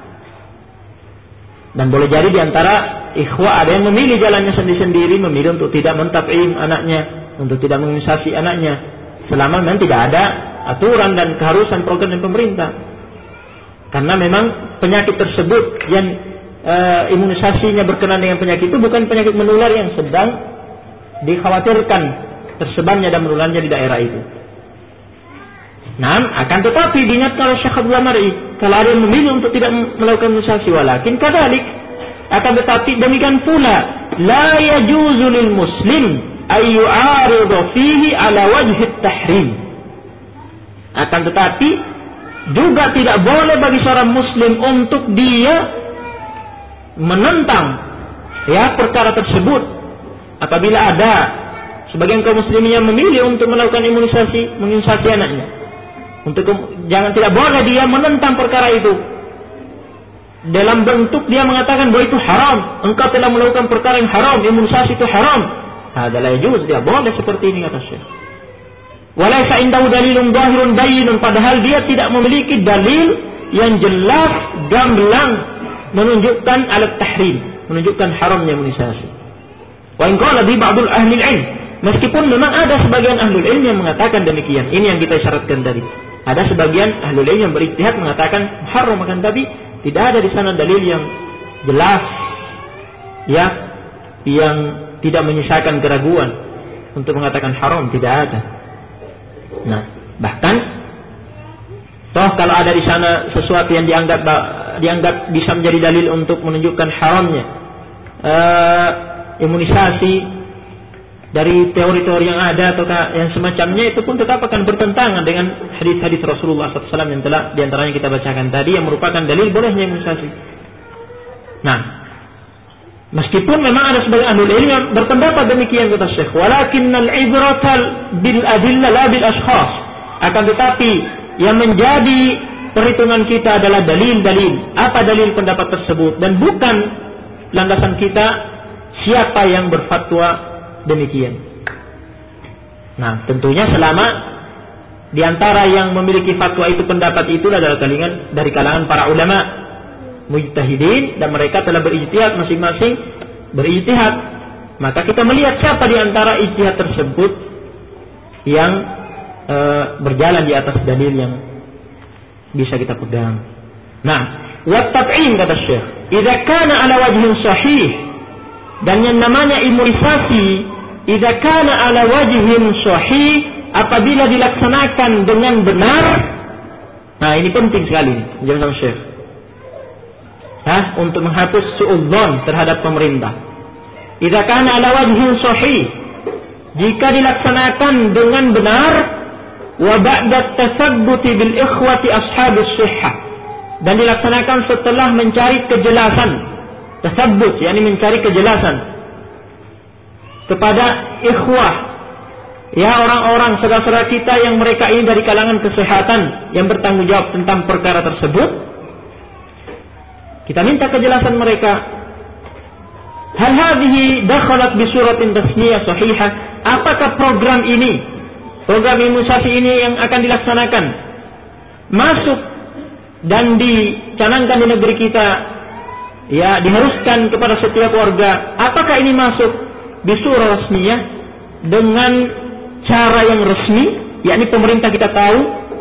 Speaker 1: Dan boleh jadi di antara ikhwah ada yang memilih jalannya sendiri-sendiri, memilih untuk tidak mentab'in anaknya, untuk tidak mengimunisasi anaknya, selama memang tidak ada aturan dan keharusan program dari pemerintah. Karena memang penyakit tersebut yang imunisasinya berkenaan dengan penyakit itu bukan penyakit menular yang sedang dikhawatirkan tersebarnya dan menularnya di daerah itu. Nah, akan tetapi diingatkan oleh Syekh Abdullah Mar'i, kalau ada yang memilih untuk tidak melakukan imunisasi, walakin kadzalik, akan tetapi demikian pula la yajuzu lil muslim ay yu'aridu fihi ala wajhi at-tahrim. Akan tetapi juga tidak boleh bagi seorang muslim untuk dia menentang, ya, perkara tersebut apabila ada sebagian kaum muslimin yang memilih untuk melakukan mengimunisasi anaknya. Tidak boleh dia menentang perkara itu dalam bentuk dia mengatakan bahwa itu haram, engkau telah melakukan perkara yang haram, imunisasi itu haram. Adalah juz, dia boleh seperti ini kata Syekh. Walaysa indahu dalilun zahirun bayyinun, padahal dia tidak memiliki dalil yang jelas gamblang menunjukkan alat tahrim, menunjukkan haramnya imunisasi. Wa in qala bi ba'dul ahli ilm, meskipun memang ada sebagian ahli ilm yang mengatakan demikian. Ini yang kita syaratkan tadi. Ada sebagian ahli ilm yang berijtihad mengatakan haram, akan tapi tidak ada di sana dalil yang jelas, ya, yang tidak menyisakan keraguan untuk mengatakan haram, tidak ada. Nah, bahkan toh kalau ada di sana sesuatu yang dianggap bisa menjadi dalil untuk menunjukkan haramnya imunisasi dari teori-teori yang ada atau yang semacamnya, itu pun tetap akan bertentangan dengan hadis-hadis Rasulullah SAW yang telah diantaranya kita bacakan tadi, yang merupakan dalil bolehnya imunisasi. Nah, meskipun memang ada sebagian ahli ilmu yang berpendapat demikian kata Syekh, walakinnal ibratal bil adillah la bil ashkhas, akan tetapi yang menjadi perhitungan kita adalah dalil-dalil. Apa dalil pendapat tersebut, dan bukan landasan kita siapa yang berfatwa demikian. Nah, tentunya selama di antara yang memiliki fatwa itu, pendapat itu adalah dari kalangan para ulama mujtahidin, dan mereka telah berijtihad, masing-masing berijtihad, maka kita melihat siapa di antara ijtihad tersebut yang berjalan di atas dalil yang bisa kita pegang. Nah, wa tab'in kata Syekh, idza kana ala wajhin sahih, dan yang namanya imunisasi idza kana ala wajhin sahih, apabila dilaksanakan dengan benar. Nah, ini penting sekali jangan Syekh. Untuk menghapus suudzon terhadap pemerintah. Idza kana ala wajhin sahih, jika dilaksanakan dengan benar, wa ba'da tasabbuti bil ikhwati ashabus sihhah, dan dilaksanakan setelah mencari kejelasan. Tasabbut yakni mencari kejelasan kepada ikhwah, ya orang-orang saudara-saudara kita yang mereka ini dari kalangan kesehatan yang bertanggung jawab tentang perkara tersebut. Kita minta kejelasan mereka. Hal hadhihi dakhalat bi suratin tasniyah sahihah. Apakah program imunisasi ini yang akan dilaksanakan masuk dan dicanangkan di negeri kita, ya diharuskan kepada setiap warga? Apakah ini masuk bi surah rasmiyah dengan cara yang resmi, yakni pemerintah kita tahu,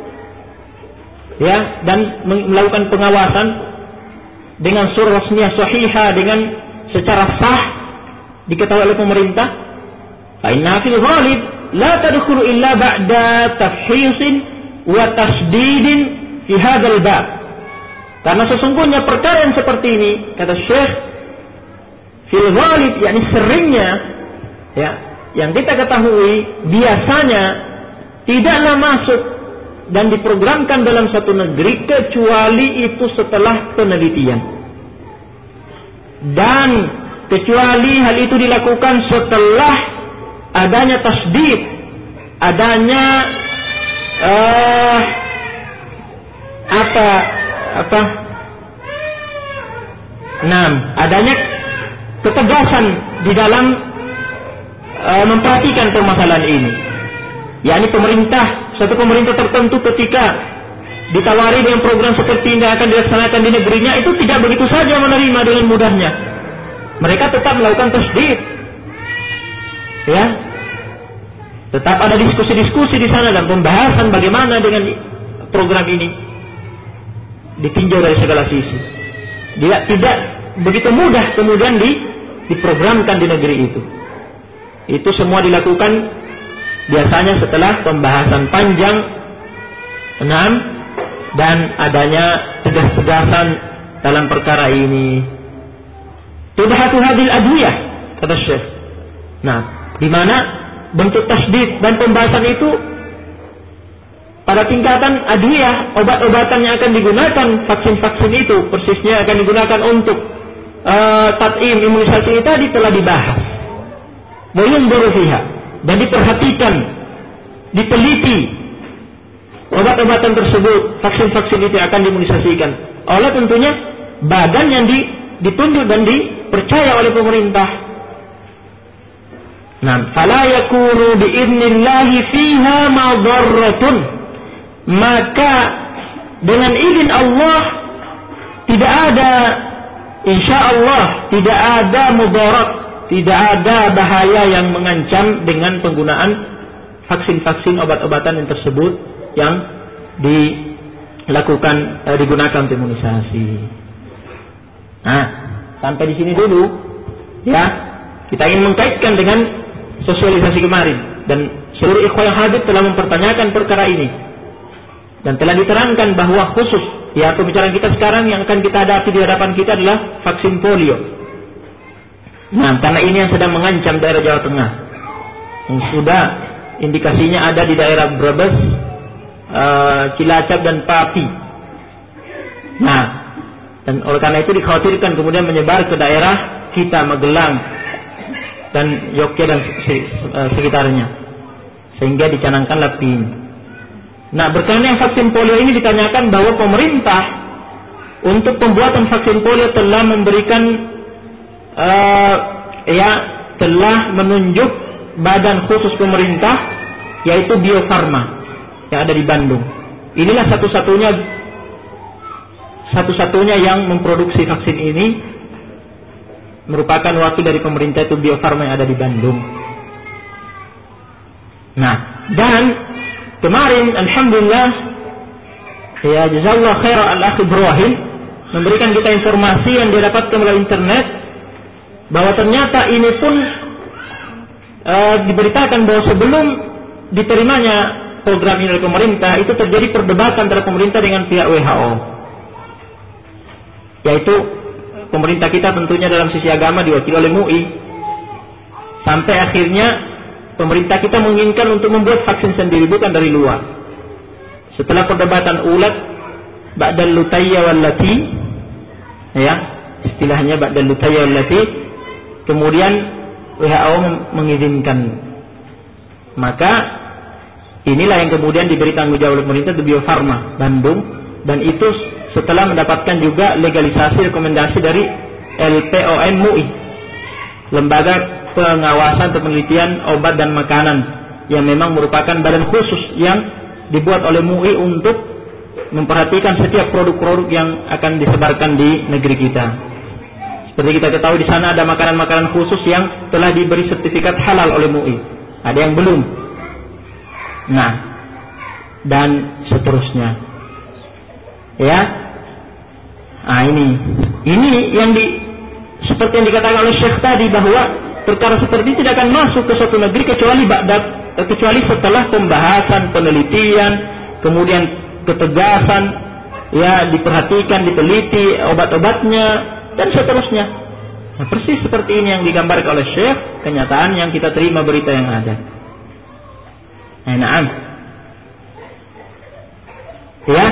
Speaker 1: ya, dan melakukan pengawasan dengan surah rasmiyah sahihah, dengan secara sah diketahui oleh pemerintah? Fa inna fil ghalib la tadkhulu illa ba'da tafhisin wa tasdidin fi hadzal bab. Karena sesungguhnya perkara yang seperti ini, kata Syekh, fil ghalib yakni seringnya, ya, yang kita ketahui biasanya tidaklah masuk dan diprogramkan dalam satu negeri kecuali itu setelah penelitian, dan kecuali hal itu dilakukan setelah adanya tasdid, adanya adanya ketegasan di dalam memperhatikan permasalahan ini. Yakni suatu pemerintah tertentu ketika ditawari dengan program seperti ini akan dilaksanakan di negerinya, itu tidak begitu saja menerima dengan mudahnya. Mereka tetap melakukan tasdid, ya, tetap ada diskusi-diskusi di sana dan pembahasan bagaimana dengan program ini ditinjau dari segala sisi. Tidak begitu mudah kemudian diprogramkan di negeri itu. Itu semua dilakukan biasanya setelah pembahasan panjang, dan adanya tegas-tegasan dalam perkara ini. Tudhatu hadil adwiyah, kata Syekh. Di mana bentuk tasdid dan pembahasan itu pada tingkatan adwiyah, obat-obatan yang akan digunakan, vaksin-vaksin itu persisnya akan digunakan untuk tat'im, imunisasi tadi telah dibahas. Wayunzaru fiha, dan diperhatikan, diteliti obat-obatan tersebut, vaksin-vaksin itu akan diimunisasikan oleh tentunya badan yang ditunjuk dan dipercaya oleh pemerintah. Fala yakunu bi'idnillahi fiha madarratun, maka dengan izin Allah tidak ada, insyaallah tidak ada mudarat, tidak ada bahaya yang mengancam dengan penggunaan vaksin-vaksin obat-obatan yang tersebut yang digunakan untuk imunisasi. Sampai di sini dulu, ya. Kita ingin mengkaitkan dengan sosialisasi kemarin, dan seluruh ikhwah yang hadir telah mempertanyakan perkara ini, dan telah diterangkan bahwa khusus, ya, pembicaraan kita sekarang yang akan kita hadapi di hadapan kita adalah vaksin polio. Karena ini yang sedang mengancam daerah Jawa Tengah, yang sudah indikasinya ada di daerah Brebes, Cilacap dan Pati. Dan oleh karena itu dikhawatirkan kemudian menyebar ke daerah kita, Magelang dan Yogyakarta dan sekitarnya, sehingga dicanangkanlah PIN. Berkenaan yang vaksin polio ini ditanyakan bahwa pemerintah untuk pembuatan vaksin polio telah memberikan telah menunjuk badan khusus pemerintah, yaitu Bio Farma yang ada di Bandung. Inilah satu-satunya yang memproduksi vaksin ini, merupakan wakil dari pemerintah, itu Bio Farma yang ada di Bandung. Dan kemarin alhamdulillah, ya, jazakallahu khairan al-akh Ibrahim memberikan kita informasi yang didapatkan melalui internet, bahwa ternyata ini pun diberitakan bahwa sebelum diterimanya program ini oleh pemerintah, itu terjadi perdebatan antara pemerintah dengan pihak WHO. Yaitu pemerintah kita tentunya dalam sisi agama diwakili oleh MUI. Sampai akhirnya pemerintah kita menginginkan untuk membuat vaksin sendiri, bukan dari luar. Setelah perdebatan ulat, ba'dal lutayya wallati, ya, istilahnya ba'dal lutayya wallati, kemudian WHO mengizinkan. Maka inilah yang kemudian diberi tanggung jawab oleh pemerintah di Bio Farma Bandung, dan itu setelah mendapatkan juga legalisasi rekomendasi dari LPOM MUI, Lembaga Pengawasan Penelitian Obat dan Makanan, yang memang merupakan badan khusus yang dibuat oleh MUI untuk memperhatikan setiap produk-produk yang akan disebarkan di negeri kita. Seperti kita ketahui, di sana ada makanan-makanan khusus yang telah diberi sertifikat halal oleh MUI, ada yang belum. Nah, dan seterusnya. Ya. Nah, ini yang seperti yang dikatakan oleh Syekh tadi, bahwa perkara seperti ini tidak akan masuk ke suatu negeri kecuali setelah pembahasan, penelitian, kemudian ketegasan, ya, diperhatikan, diteliti obat-obatnya dan seterusnya. Nah, persis seperti ini yang digambarkan oleh Syekh, kenyataan yang kita terima berita yang ada. Nah, ya.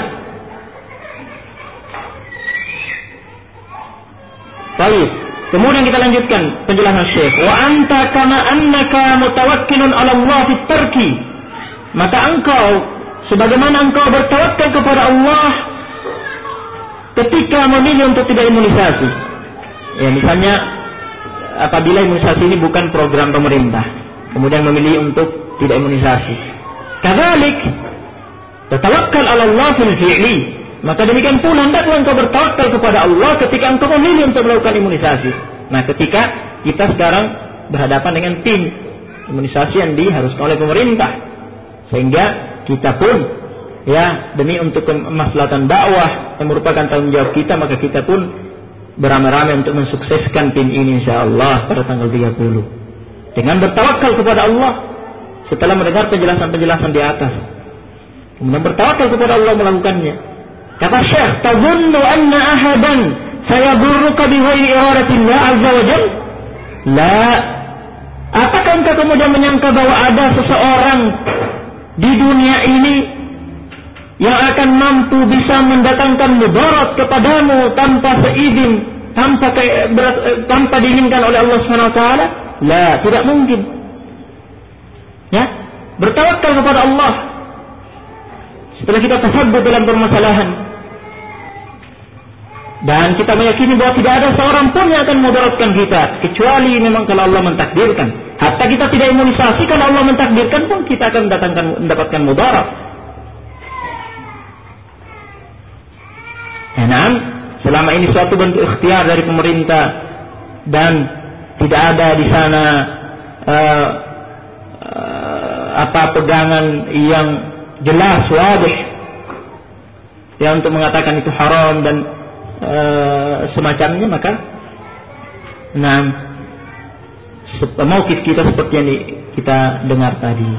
Speaker 1: Baik. Kemudian kita lanjutkan penjelasan Syekh. Wa anta kama annaka mutawakkilun 'ala Allah fi tarki. Maka engkau sebagaimana engkau bertawakal kepada Allah ketika memilih untuk tidak imunisasi. Ya, misalnya apabila imunisasi ini bukan program pemerintah, kemudian memilih untuk tidak imunisasi. Kadzalik tatawakkal 'ala Allah fil fi'li. Maka demikian pula hendaklah engkau bertawakal kepada Allah ketika engkau memilih untuk melakukan imunisasi. Nah, ketika kita sekarang berhadapan dengan tim imunisasi yang diharuskan oleh pemerintah, sehingga kita pun, ya, demi untuk kemaslahatan dakwah yang merupakan tanggung jawab kita, maka kita pun beramai-ramai untuk mensukseskan tim ini insyaallah pada tanggal 30 dengan bertawakal kepada Allah setelah mendengar penjelasan-penjelasan di atas. Kemudian bertawakal kepada Allah melakukannya. Kata Syekh, tazunnu anna ahadan sayadurruka bighairi iradatillah azza wa jalla? La. Apakah engkau kemudian menyangka bahwa ada seseorang di dunia ini yang akan mampu bisa mendatangkan mudarat kepadamu tanpa seizin, tanpa diinginkan oleh Allah Subhanahu wa taala? La, tidak mungkin. Ya, bertawakal kepada Allah. Setelah kita tasabbut dalam permasalahan, dan kita meyakini bahwa tidak ada seorang pun yang akan mudaratkan kita, kecuali memang kalau Allah mentakdirkan. Hatta kita tidak imunisasi, kalau Allah mentakdirkan pun kita akan mendapatkan mudarat. Nah, selama ini suatu bentuk ikhtiar dari pemerintah dan tidak ada di sana pegangan yang jelas, wadih, yang untuk mengatakan itu haram dan semacamnya, maka mauqif kita seperti yang kita dengar tadi.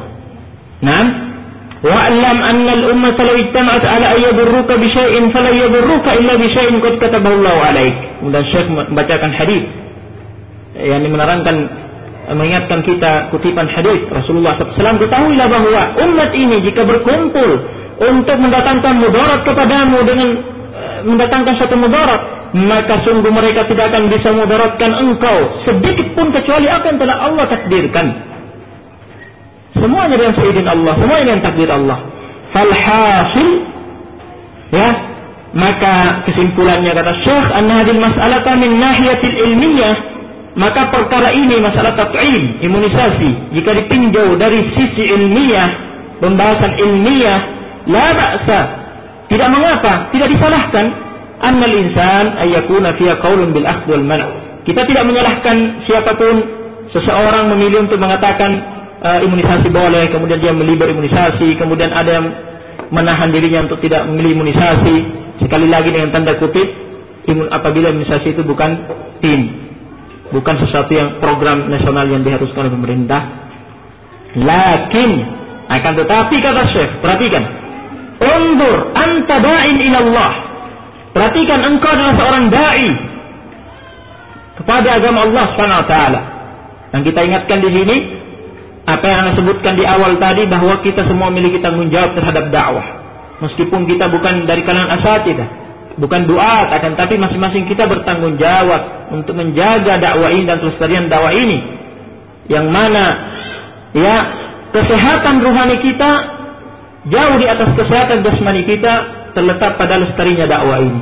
Speaker 1: Wa'lam anna al-ummata law ijtama'at 'ala an yadurruka bi syai'in fala yadurruka illa bi syai'in qad katabahu Allahu 'alaik. Kemudian Syekh membacakan hadis yang mengingatkan kita kutipan hadis Rasulullah SAW. Ketahuilah bahwa umat ini jika berkumpul untuk mendatangkan mudarat kepadamu dengan mendatangkan satu mudarat, maka sungguh mereka tidak akan bisa mudaratkan engkau sedikit pun kecuali apa yang telah Allah takdirkan. Semuanya dengan seizin Allah, semuanya dengan takdir Allah. Falhasil, ya, maka kesimpulannya kata Syekh, anna hadhihi mas'alata min nahiyatil ilmiyah, maka perkara ini masalah tat'im, imunisasi, jika ditinjau dari sisi ilmiah, pembahasan ilmiah, la ba'sa, tidak mengapa, tidak disalahkan. Annal insan ayyakuna fiha qaulun bil akhdh wal man'. Kita tidak menyalahkan siapapun, seseorang memilih untuk mengatakan imunisasi boleh, kemudian dia membeli berimunisasi, kemudian ada yang menahan dirinya untuk tidak memilih imunisasi. Sekali lagi dengan tanda kutip, apabila imunisasi itu bukan tim. bukan sesuatu yang program nasional yang diharuskan oleh pemerintah. Lakin, akan tetapi kata Syekh, perhatikan, undur anta da'in ilallah, perhatikan engkau adalah seorang da'i kepada agama Allah Subhanahu wa taala. Dan kita ingatkan di sini apa yang Anda sebutkan di awal tadi, bahwa kita semua memiliki tanggung jawab terhadap dakwah. Meskipun kita bukan dari kalangan asatidzah, bukan duat, akan tapi masing-masing kita bertanggung jawab untuk menjaga dakwah ini dan kelestarian dakwah ini. Yang mana ya kesehatan rohani kita jauh di atas kesehatan jasmani kita terletak pada lestarinya dakwah ini.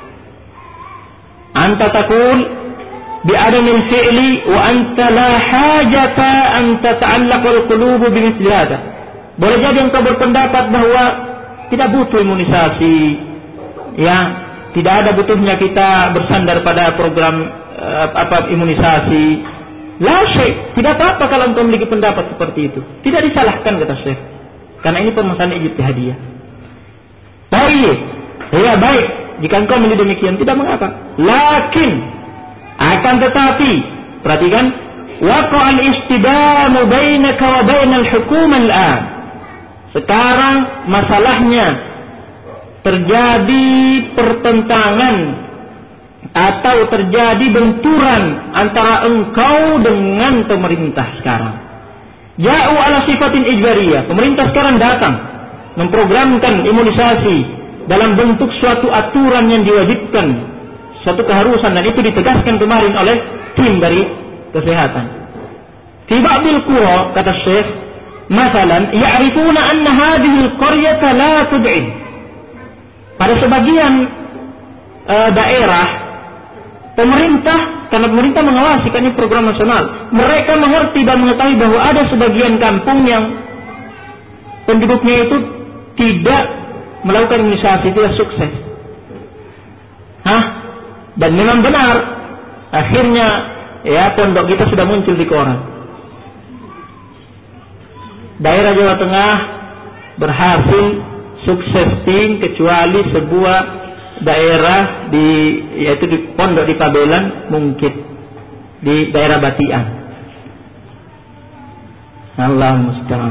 Speaker 1: Anta taqul بعدم الفعل وأنت لا حاجة أن تتعلق القلوب بمثل هذا. Boleh jadi engkau berpendapat bahwa tidak butuh imunisasi, ya, tidak ada butuhnya kita bersandar pada program imunisasi. La syai', tidak apa-apa kalau engkau memiliki pendapat seperti itu. Tidak disalahkan kata Syekh, karena ini permasalahan ijtihadiyah. Baik, ya baik, jika engkau memilih demikian tidak mengapa. Lakin akan tetapi, perhatikan, waqa'al istidamu bainaka wa bainal hukumah al-an. Sekarang masalahnya terjadi pertentangan atau terjadi benturan antara engkau dengan pemerintah sekarang. Ja'u ala sifatin ijbariyah. Pemerintah sekarang datang memprogramkan imunisasi dalam bentuk suatu aturan yang diwajibkan, suatu keharusan, dan itu ditegaskan kemarin oleh tim dari kesehatan. Fi ba'dil qura, kata Syekh, masalan ya'rifuna anna hadhihi al-qaryata la tud'in. Pada sebagian daerah pemerintah, karena pemerintah mengawasi kan ini program nasional, mereka mengerti dan mengetahui bahwa ada sebagian kampung yang penduduknya itu tidak melakukan imunisasi, tidak sukses. Dan memang benar, akhirnya ya pondok kita sudah muncul di koran. Daerah Jawa Tengah berhasil sukses tim, kecuali sebuah daerah yaitu di pondok di Pabelan, Mungkit, di daerah Batian. Allahu musta'an.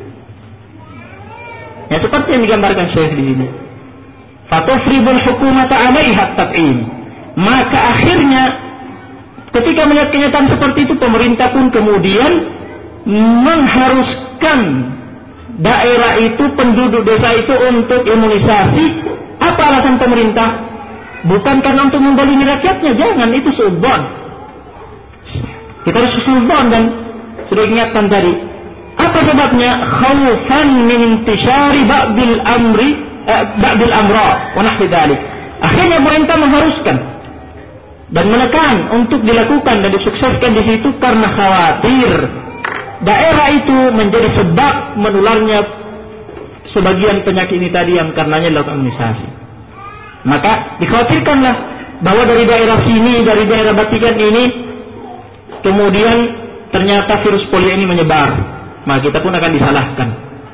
Speaker 1: Ya seperti yang digambarkan Syekh di sini. Fatufribul hukumata 'alaiha at-tab'in. Maka akhirnya ketika melihat kenyataan seperti itu, pemerintah pun kemudian mengharuskan daerah itu, penduduk desa itu untuk imunisasi. Apa alasan pemerintah? Bukan karena untuk mendolimi rakyatnya, jangan, itu suudzon. Kita harus suudzon, dan sudah ingatkan tadi. Apa sebabnya? Khaufan min intishari ba'dil amra wa nahwi dzalik. Akhirnya pemerintah mengharuskan dan menekan untuk dilakukan dan disukseskan di situ karena khawatir daerah itu menjadi sebab menularnya sebagian penyakit ini tadi yang karenanya dilakukan imunisasi. Maka dikhawatirkanlah bahwa dari daerah sini, dari daerah Batikan ini, kemudian ternyata virus polio ini menyebar, maka kita pun akan disalahkan.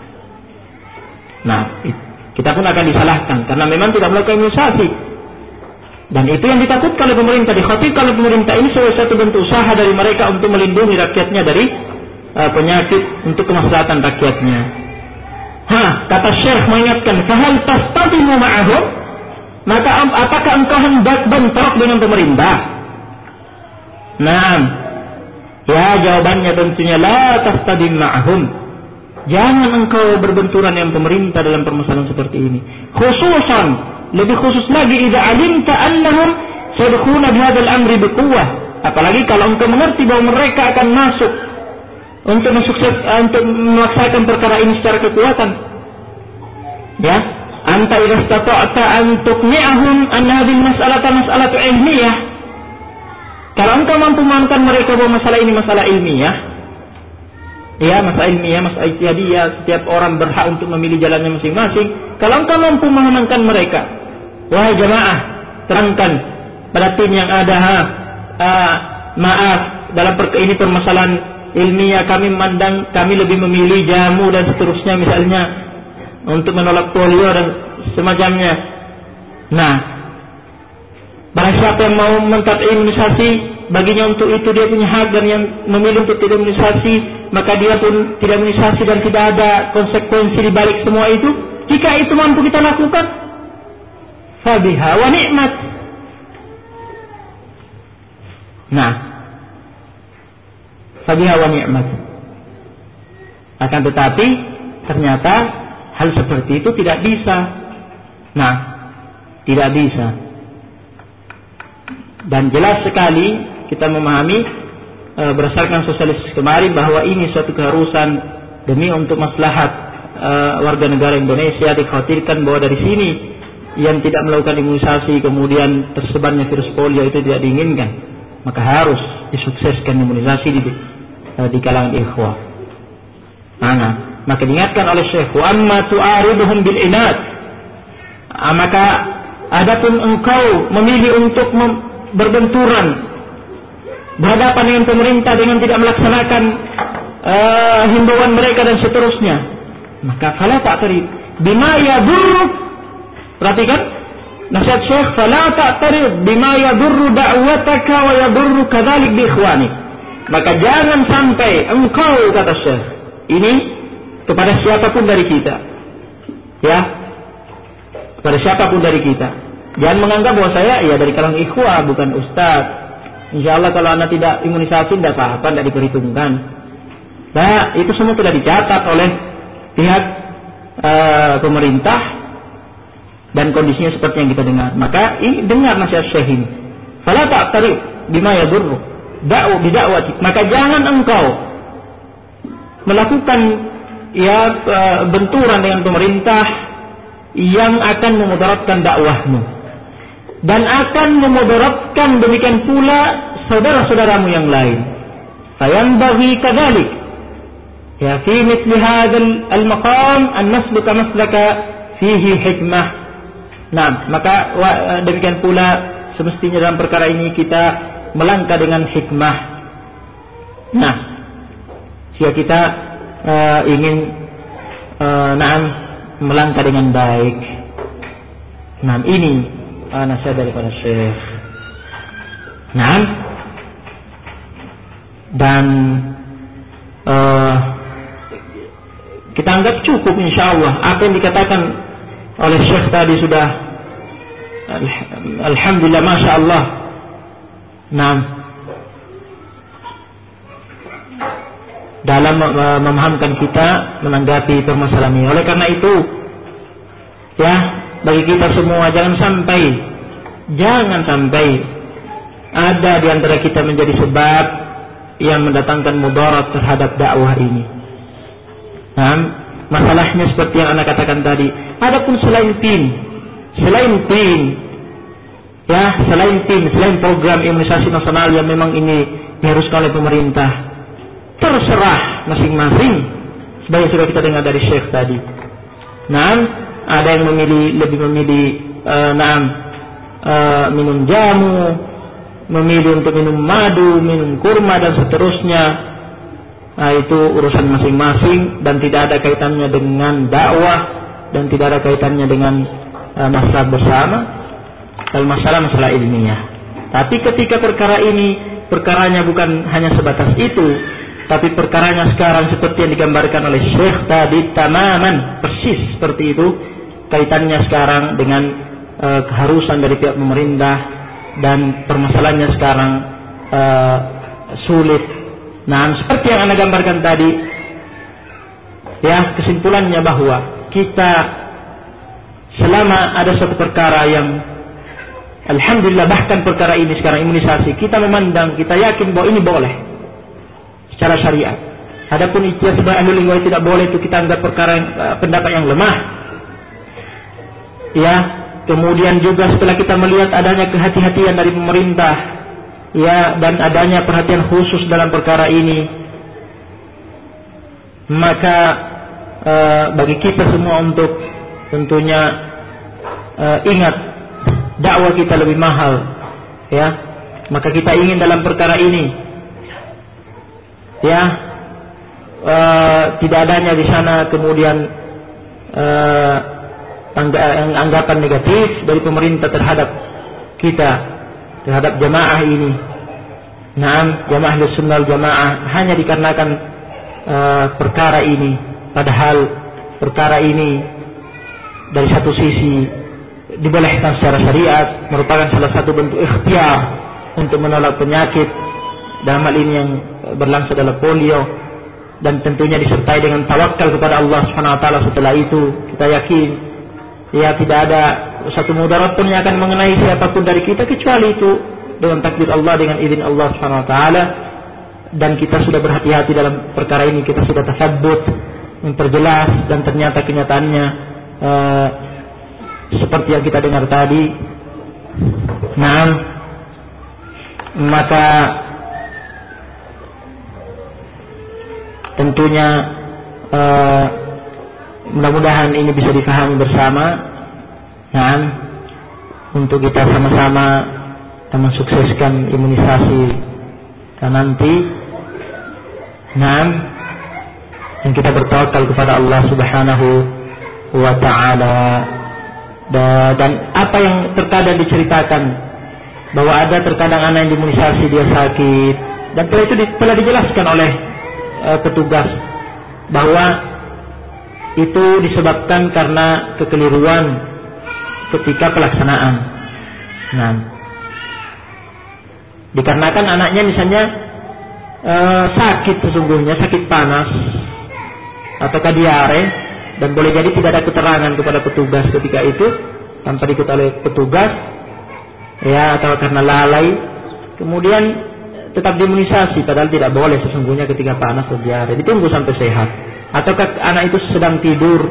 Speaker 1: Nah, kita pun akan disalahkan karena memang tidak melakukan imunisasi. Dan itu yang ditakutkan oleh pemerintah, dikhawatirkan oleh pemerintah. Ini sebagai satu bentuk usaha dari mereka untuk melindungi rakyatnya dari penyakit, untuk kemaslahatan rakyatnya. Kata Syekh mengingatkan, fahal tastadimu ma'ahum? Maka apakah engkau hendak bentrok dengan pemerintah? Naam. Ya, jawabannya tentunya la tastadim ma'ahum. Jangan engkau berbenturan dengan pemerintah dalam permasalahan seperti ini. Khususan, lebih khusus lagi, idza alimta annahum sayadkhuluna bihadzal amri biquwwah. Apalagi kalau engkau mengerti bahwa mereka akan masuk untuk untuk melaksanakan perkara ini secara kekuatan. Ya, anta idza istata'ta an tuqni'ahum an hadhihi mas'alata mas'alatu ilmiyah. Kalau engkau mampu memahamkan mereka bahwa masalah ini masalah ilmiah, ya, masalah ilmiah, masalah ijtihadiyah, setiap orang berhak untuk memilih jalannya masing-masing. Kalau engkau mampu memahamkan mereka, wahai jamaah, terangkan pada tim yang ada, maaf, dalam ini permasalahan ilmiah, kami memandang, kami lebih memilih jamu dan seterusnya misalnya untuk menolak polio dan semacamnya. Nah, barang siapa yang mau mentaati imunisasi, baginya untuk itu dia punya hak, dan yang memilih untuk tidak imunisasi maka dia pun tidak imunisasi dan tidak ada konsekuensi di balik semua itu. Jika itu mampu kita lakukan, fabiha wa ni'mat. Nah, fabiha wa ni'mat. Akan tetapi ternyata hal seperti itu tidak bisa. Nah, tidak bisa. Dan jelas sekali kita memahami berdasarkan sosialisasi kemarin bahwa ini suatu keharusan demi untuk maslahat warga negara Indonesia. Dikhawatirkan bahwa dari sini yang tidak melakukan imunisasi kemudian tersebarnya virus polio itu tidak diinginkan, maka harus disukseskan imunisasi di kalangan ikhwah. Maka diingatkan oleh Syekh, wa amma tu'ariduhum bil inad, maka adapun engkau memilih untuk berbenturan, berhadapan dengan pemerintah dengan tidak melaksanakan himbauan mereka dan seterusnya, maka fala ta'tarib bima yadurru. Perhatikan nasihat Syekh, fala ta'tarib bima yadurru da'wataka wa yadurru kadzalik bi ikhwanik. Maka jangan sampai engkau, kata Syekh, ini kepada siapapun dari kita, ya, kepada siapapun dari kita, jangan menganggap bahwa saya ya dari kalangan ikhwah, bukan ustaz. Insyaallah kalau anda tidak imunisasi tidak apa-apa, tidak diperhitungkan. Nah, itu semua sudah dicatat oleh pihak pemerintah dan kondisinya seperti yang kita dengar. Maka ini dengar nasihat Syekh ini. Fala ta'tarif bima yadurru da'u bidakwati. Maka jangan engkau melakukan benturan dengan pemerintah yang akan memudaratkan dakwahmu dan akan memudaratkan demikian pula saudara-saudaramu yang lain. Fayanbaghi kadzalik, ya, fi mithli hadzal al-maqam an nasluka maslaka fihi hikmah. Nah, maka demikian pula semestinya dalam perkara ini kita melangkah dengan hikmah. Nah, jika kita ingin melangkah dengan baik. Nah, ini nasihat daripada Syekh. Nah, dan kita anggap cukup insyaallah apa yang dikatakan oleh Syekh tadi sudah alhamdulillah, masya Allah. Nah, dalam memahamkan kita menanggapi permasalahan ini. Oleh karena itu, ya, bagi kita semua jangan sampai ada di antara kita menjadi sebab yang mendatangkan mudarat terhadap dakwah ini. Nah, masalahnya seperti yang Anda katakan tadi. Adapun selain program imunisasi nasional yang memang ini diharuskan oleh pemerintah, terserah masing-masing. Sebagai sudah kita dengar dari Syekh tadi. Nah, ada yang lebih memilih minum jamu, memilih untuk minum madu, minum kurma dan seterusnya. Nah, itu urusan masing-masing dan tidak ada kaitannya dengan dakwah dan tidak ada kaitannya dengan masalah bersama, tapi masalah ilmiah. Tapi ketika perkaranya bukan hanya sebatas itu, tapi perkaranya sekarang seperti yang digambarkan oleh Syekh tadi, tamaman, persis seperti itu, kaitannya sekarang dengan keharusan dari pihak pemerintah dan permasalahannya sekarang sulit. Nah, seperti yang Anda gambarkan tadi, ya, kesimpulannya bahwa kita selama ada suatu perkara yang alhamdulillah, bahkan perkara ini sekarang imunisasi, kita memandang, kita yakin bahwa ini boleh secara syariat. Adapun ijtihad sebagai ahli lingkungan tidak boleh, itu kita anggap perkara pendapat yang lemah. Ya, kemudian juga setelah kita melihat adanya kehati-hatian dari pemerintah, ya, dan adanya perhatian khusus dalam perkara ini, maka bagi kita semua untuk tentunya ingat dakwah kita lebih mahal, ya, maka kita ingin dalam perkara ini, ya, tidak adanya di sana kemudian anggapan negatif dari pemerintah terhadap kita, terhadap jamaah ini. jamaah Ahlussunnah wal Jamaah hanya dikarenakan perkara ini, padahal perkara ini dari satu sisi dibolehkan secara syariat, merupakan salah satu bentuk ikhtiar untuk menolak penyakit, dalam hal ini yang berlangsung adalah polio, dan tentunya disertai dengan tawakal kepada Allah Subhanahu wa taala. Setelah itu kita yakin ya tidak ada satu mudarat pun yang akan mengenai siapapun dari kita kecuali itu dengan takdir Allah, dengan izin Allah Subhanahu wa taala. Dan kita sudah berhati-hati dalam perkara ini, kita sudah tasabbut, memperjelas, dan ternyata kenyataannya seperti yang kita dengar tadi. Maka tentunya mudah-mudahan ini bisa difahami bersama, untuk kita sama-sama mensukseskan imunisasi nanti, dan kita bertawakal kepada Allah Subhanahu wa taala. Dan apa yang terkadang diceritakan bahwa ada terkadang anak yang diimunisasi dia sakit, dan itu telah dijelaskan oleh petugas bahwa itu disebabkan karena kekeliruan ketika pelaksanaan. Dikarenakan anaknya misalnya sakit sesungguhnya, sakit panas ataukah diare, dan boleh jadi tidak ada keterangan kepada petugas ketika itu tanpa diketahui oleh petugas, ya, atau karena lalai, kemudian tetap diimunisasi padahal tidak boleh sesungguhnya ketika panas atau diare, ditunggu sampai sehat. Ataukah anak itu sedang tidur,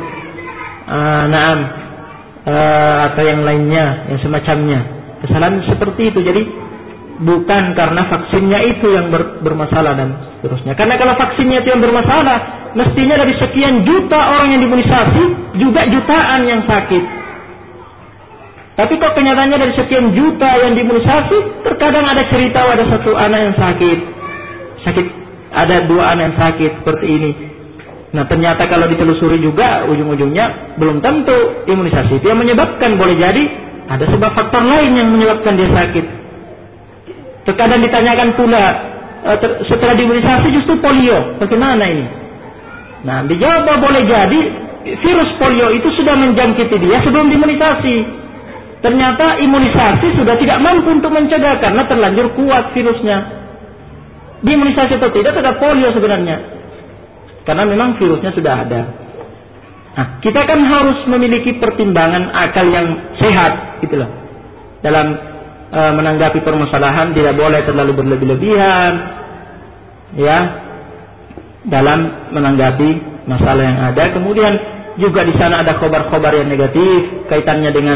Speaker 1: atau yang lainnya, yang semacamnya, kesalahan seperti itu. Jadi bukan karena vaksinnya itu yang bermasalah dan seterusnya. Karena kalau vaksinnya itu yang bermasalah, mestinya dari sekian juta orang yang diimunisasi juga jutaan yang sakit. Tapi kok kenyataannya dari sekian juta yang diimunisasi, terkadang ada cerita ada satu anak yang sakit, ada dua anak yang sakit seperti ini. Nah ternyata kalau ditelusuri juga ujung-ujungnya belum tentu imunisasi itu yang menyebabkan, boleh jadi ada sebab faktor lain yang menyebabkan dia sakit. Terkadang ditanyakan pula setelah diimunisasi justru polio, bagaimana ini? Nah dijawab boleh jadi virus polio itu sudah menjangkiti dia sebelum diimunisasi. Ternyata imunisasi sudah tidak mampu untuk mencegah karena terlanjur kuat virusnya. Diimunisasi atau tidak tetap polio sebenarnya, karena memang virusnya sudah ada. Nah, kita kan harus memiliki pertimbangan akal yang sehat, gitu loh. Dalam menanggapi permasalahan tidak boleh terlalu berlebih-lebihan, ya, dalam menanggapi masalah yang ada. Kemudian juga di sana ada khobar-khobar yang negatif kaitannya dengan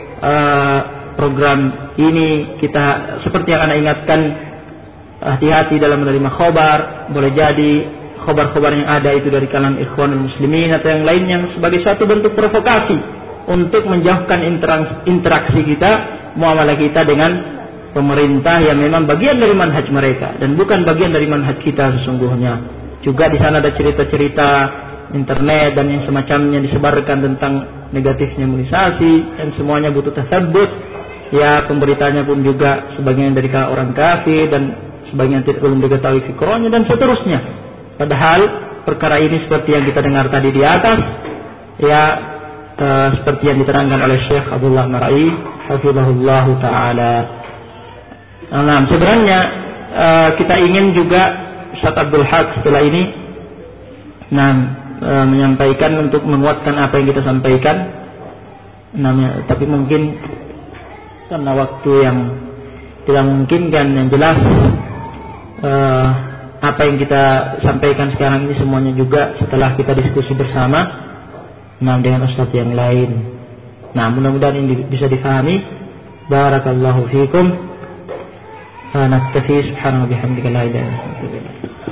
Speaker 1: program ini. Kita seperti yang Anda ingatkan, hati-hati dalam menerima khobar. Boleh jadi khobar-khobar yang ada itu dari kalangan ikhwanul muslimin atau yang lain yang sebagai suatu bentuk provokasi untuk menjauhkan interaksi kita, muamalah kita dengan pemerintah yang memang bagian dari manhaj mereka dan bukan bagian dari manhaj kita sesungguhnya. Juga di sana ada cerita-cerita internet dan yang semacamnya disebarkan tentang negatifnya imunisasi, dan semuanya butuh tasabbut. Ya, pemberitanya pun juga sebagian dari kalangan orang kafir dan sebagian belum diketahui fikrohnya dan seterusnya. Padahal perkara ini seperti yang kita dengar tadi di atas, ya, seperti yang diterangkan oleh Syekh Abdullah Marai hafizahullahu taala. Nah, sebenarnya kita ingin juga Ustaz Abdul Haq setelah ini menyampaikan untuk menguatkan apa yang kita sampaikan. Tapi mungkin karena waktu yang tidak memungkinkan, yang jelas apa yang kita sampaikan sekarang ini semuanya juga setelah kita diskusi bersama dengan ustaz yang lain. Mudah-mudahan ini bisa difahami. Barakallahu fiikum. Naktafi subhanallahi wa bihamdihi la ilaha illa anta.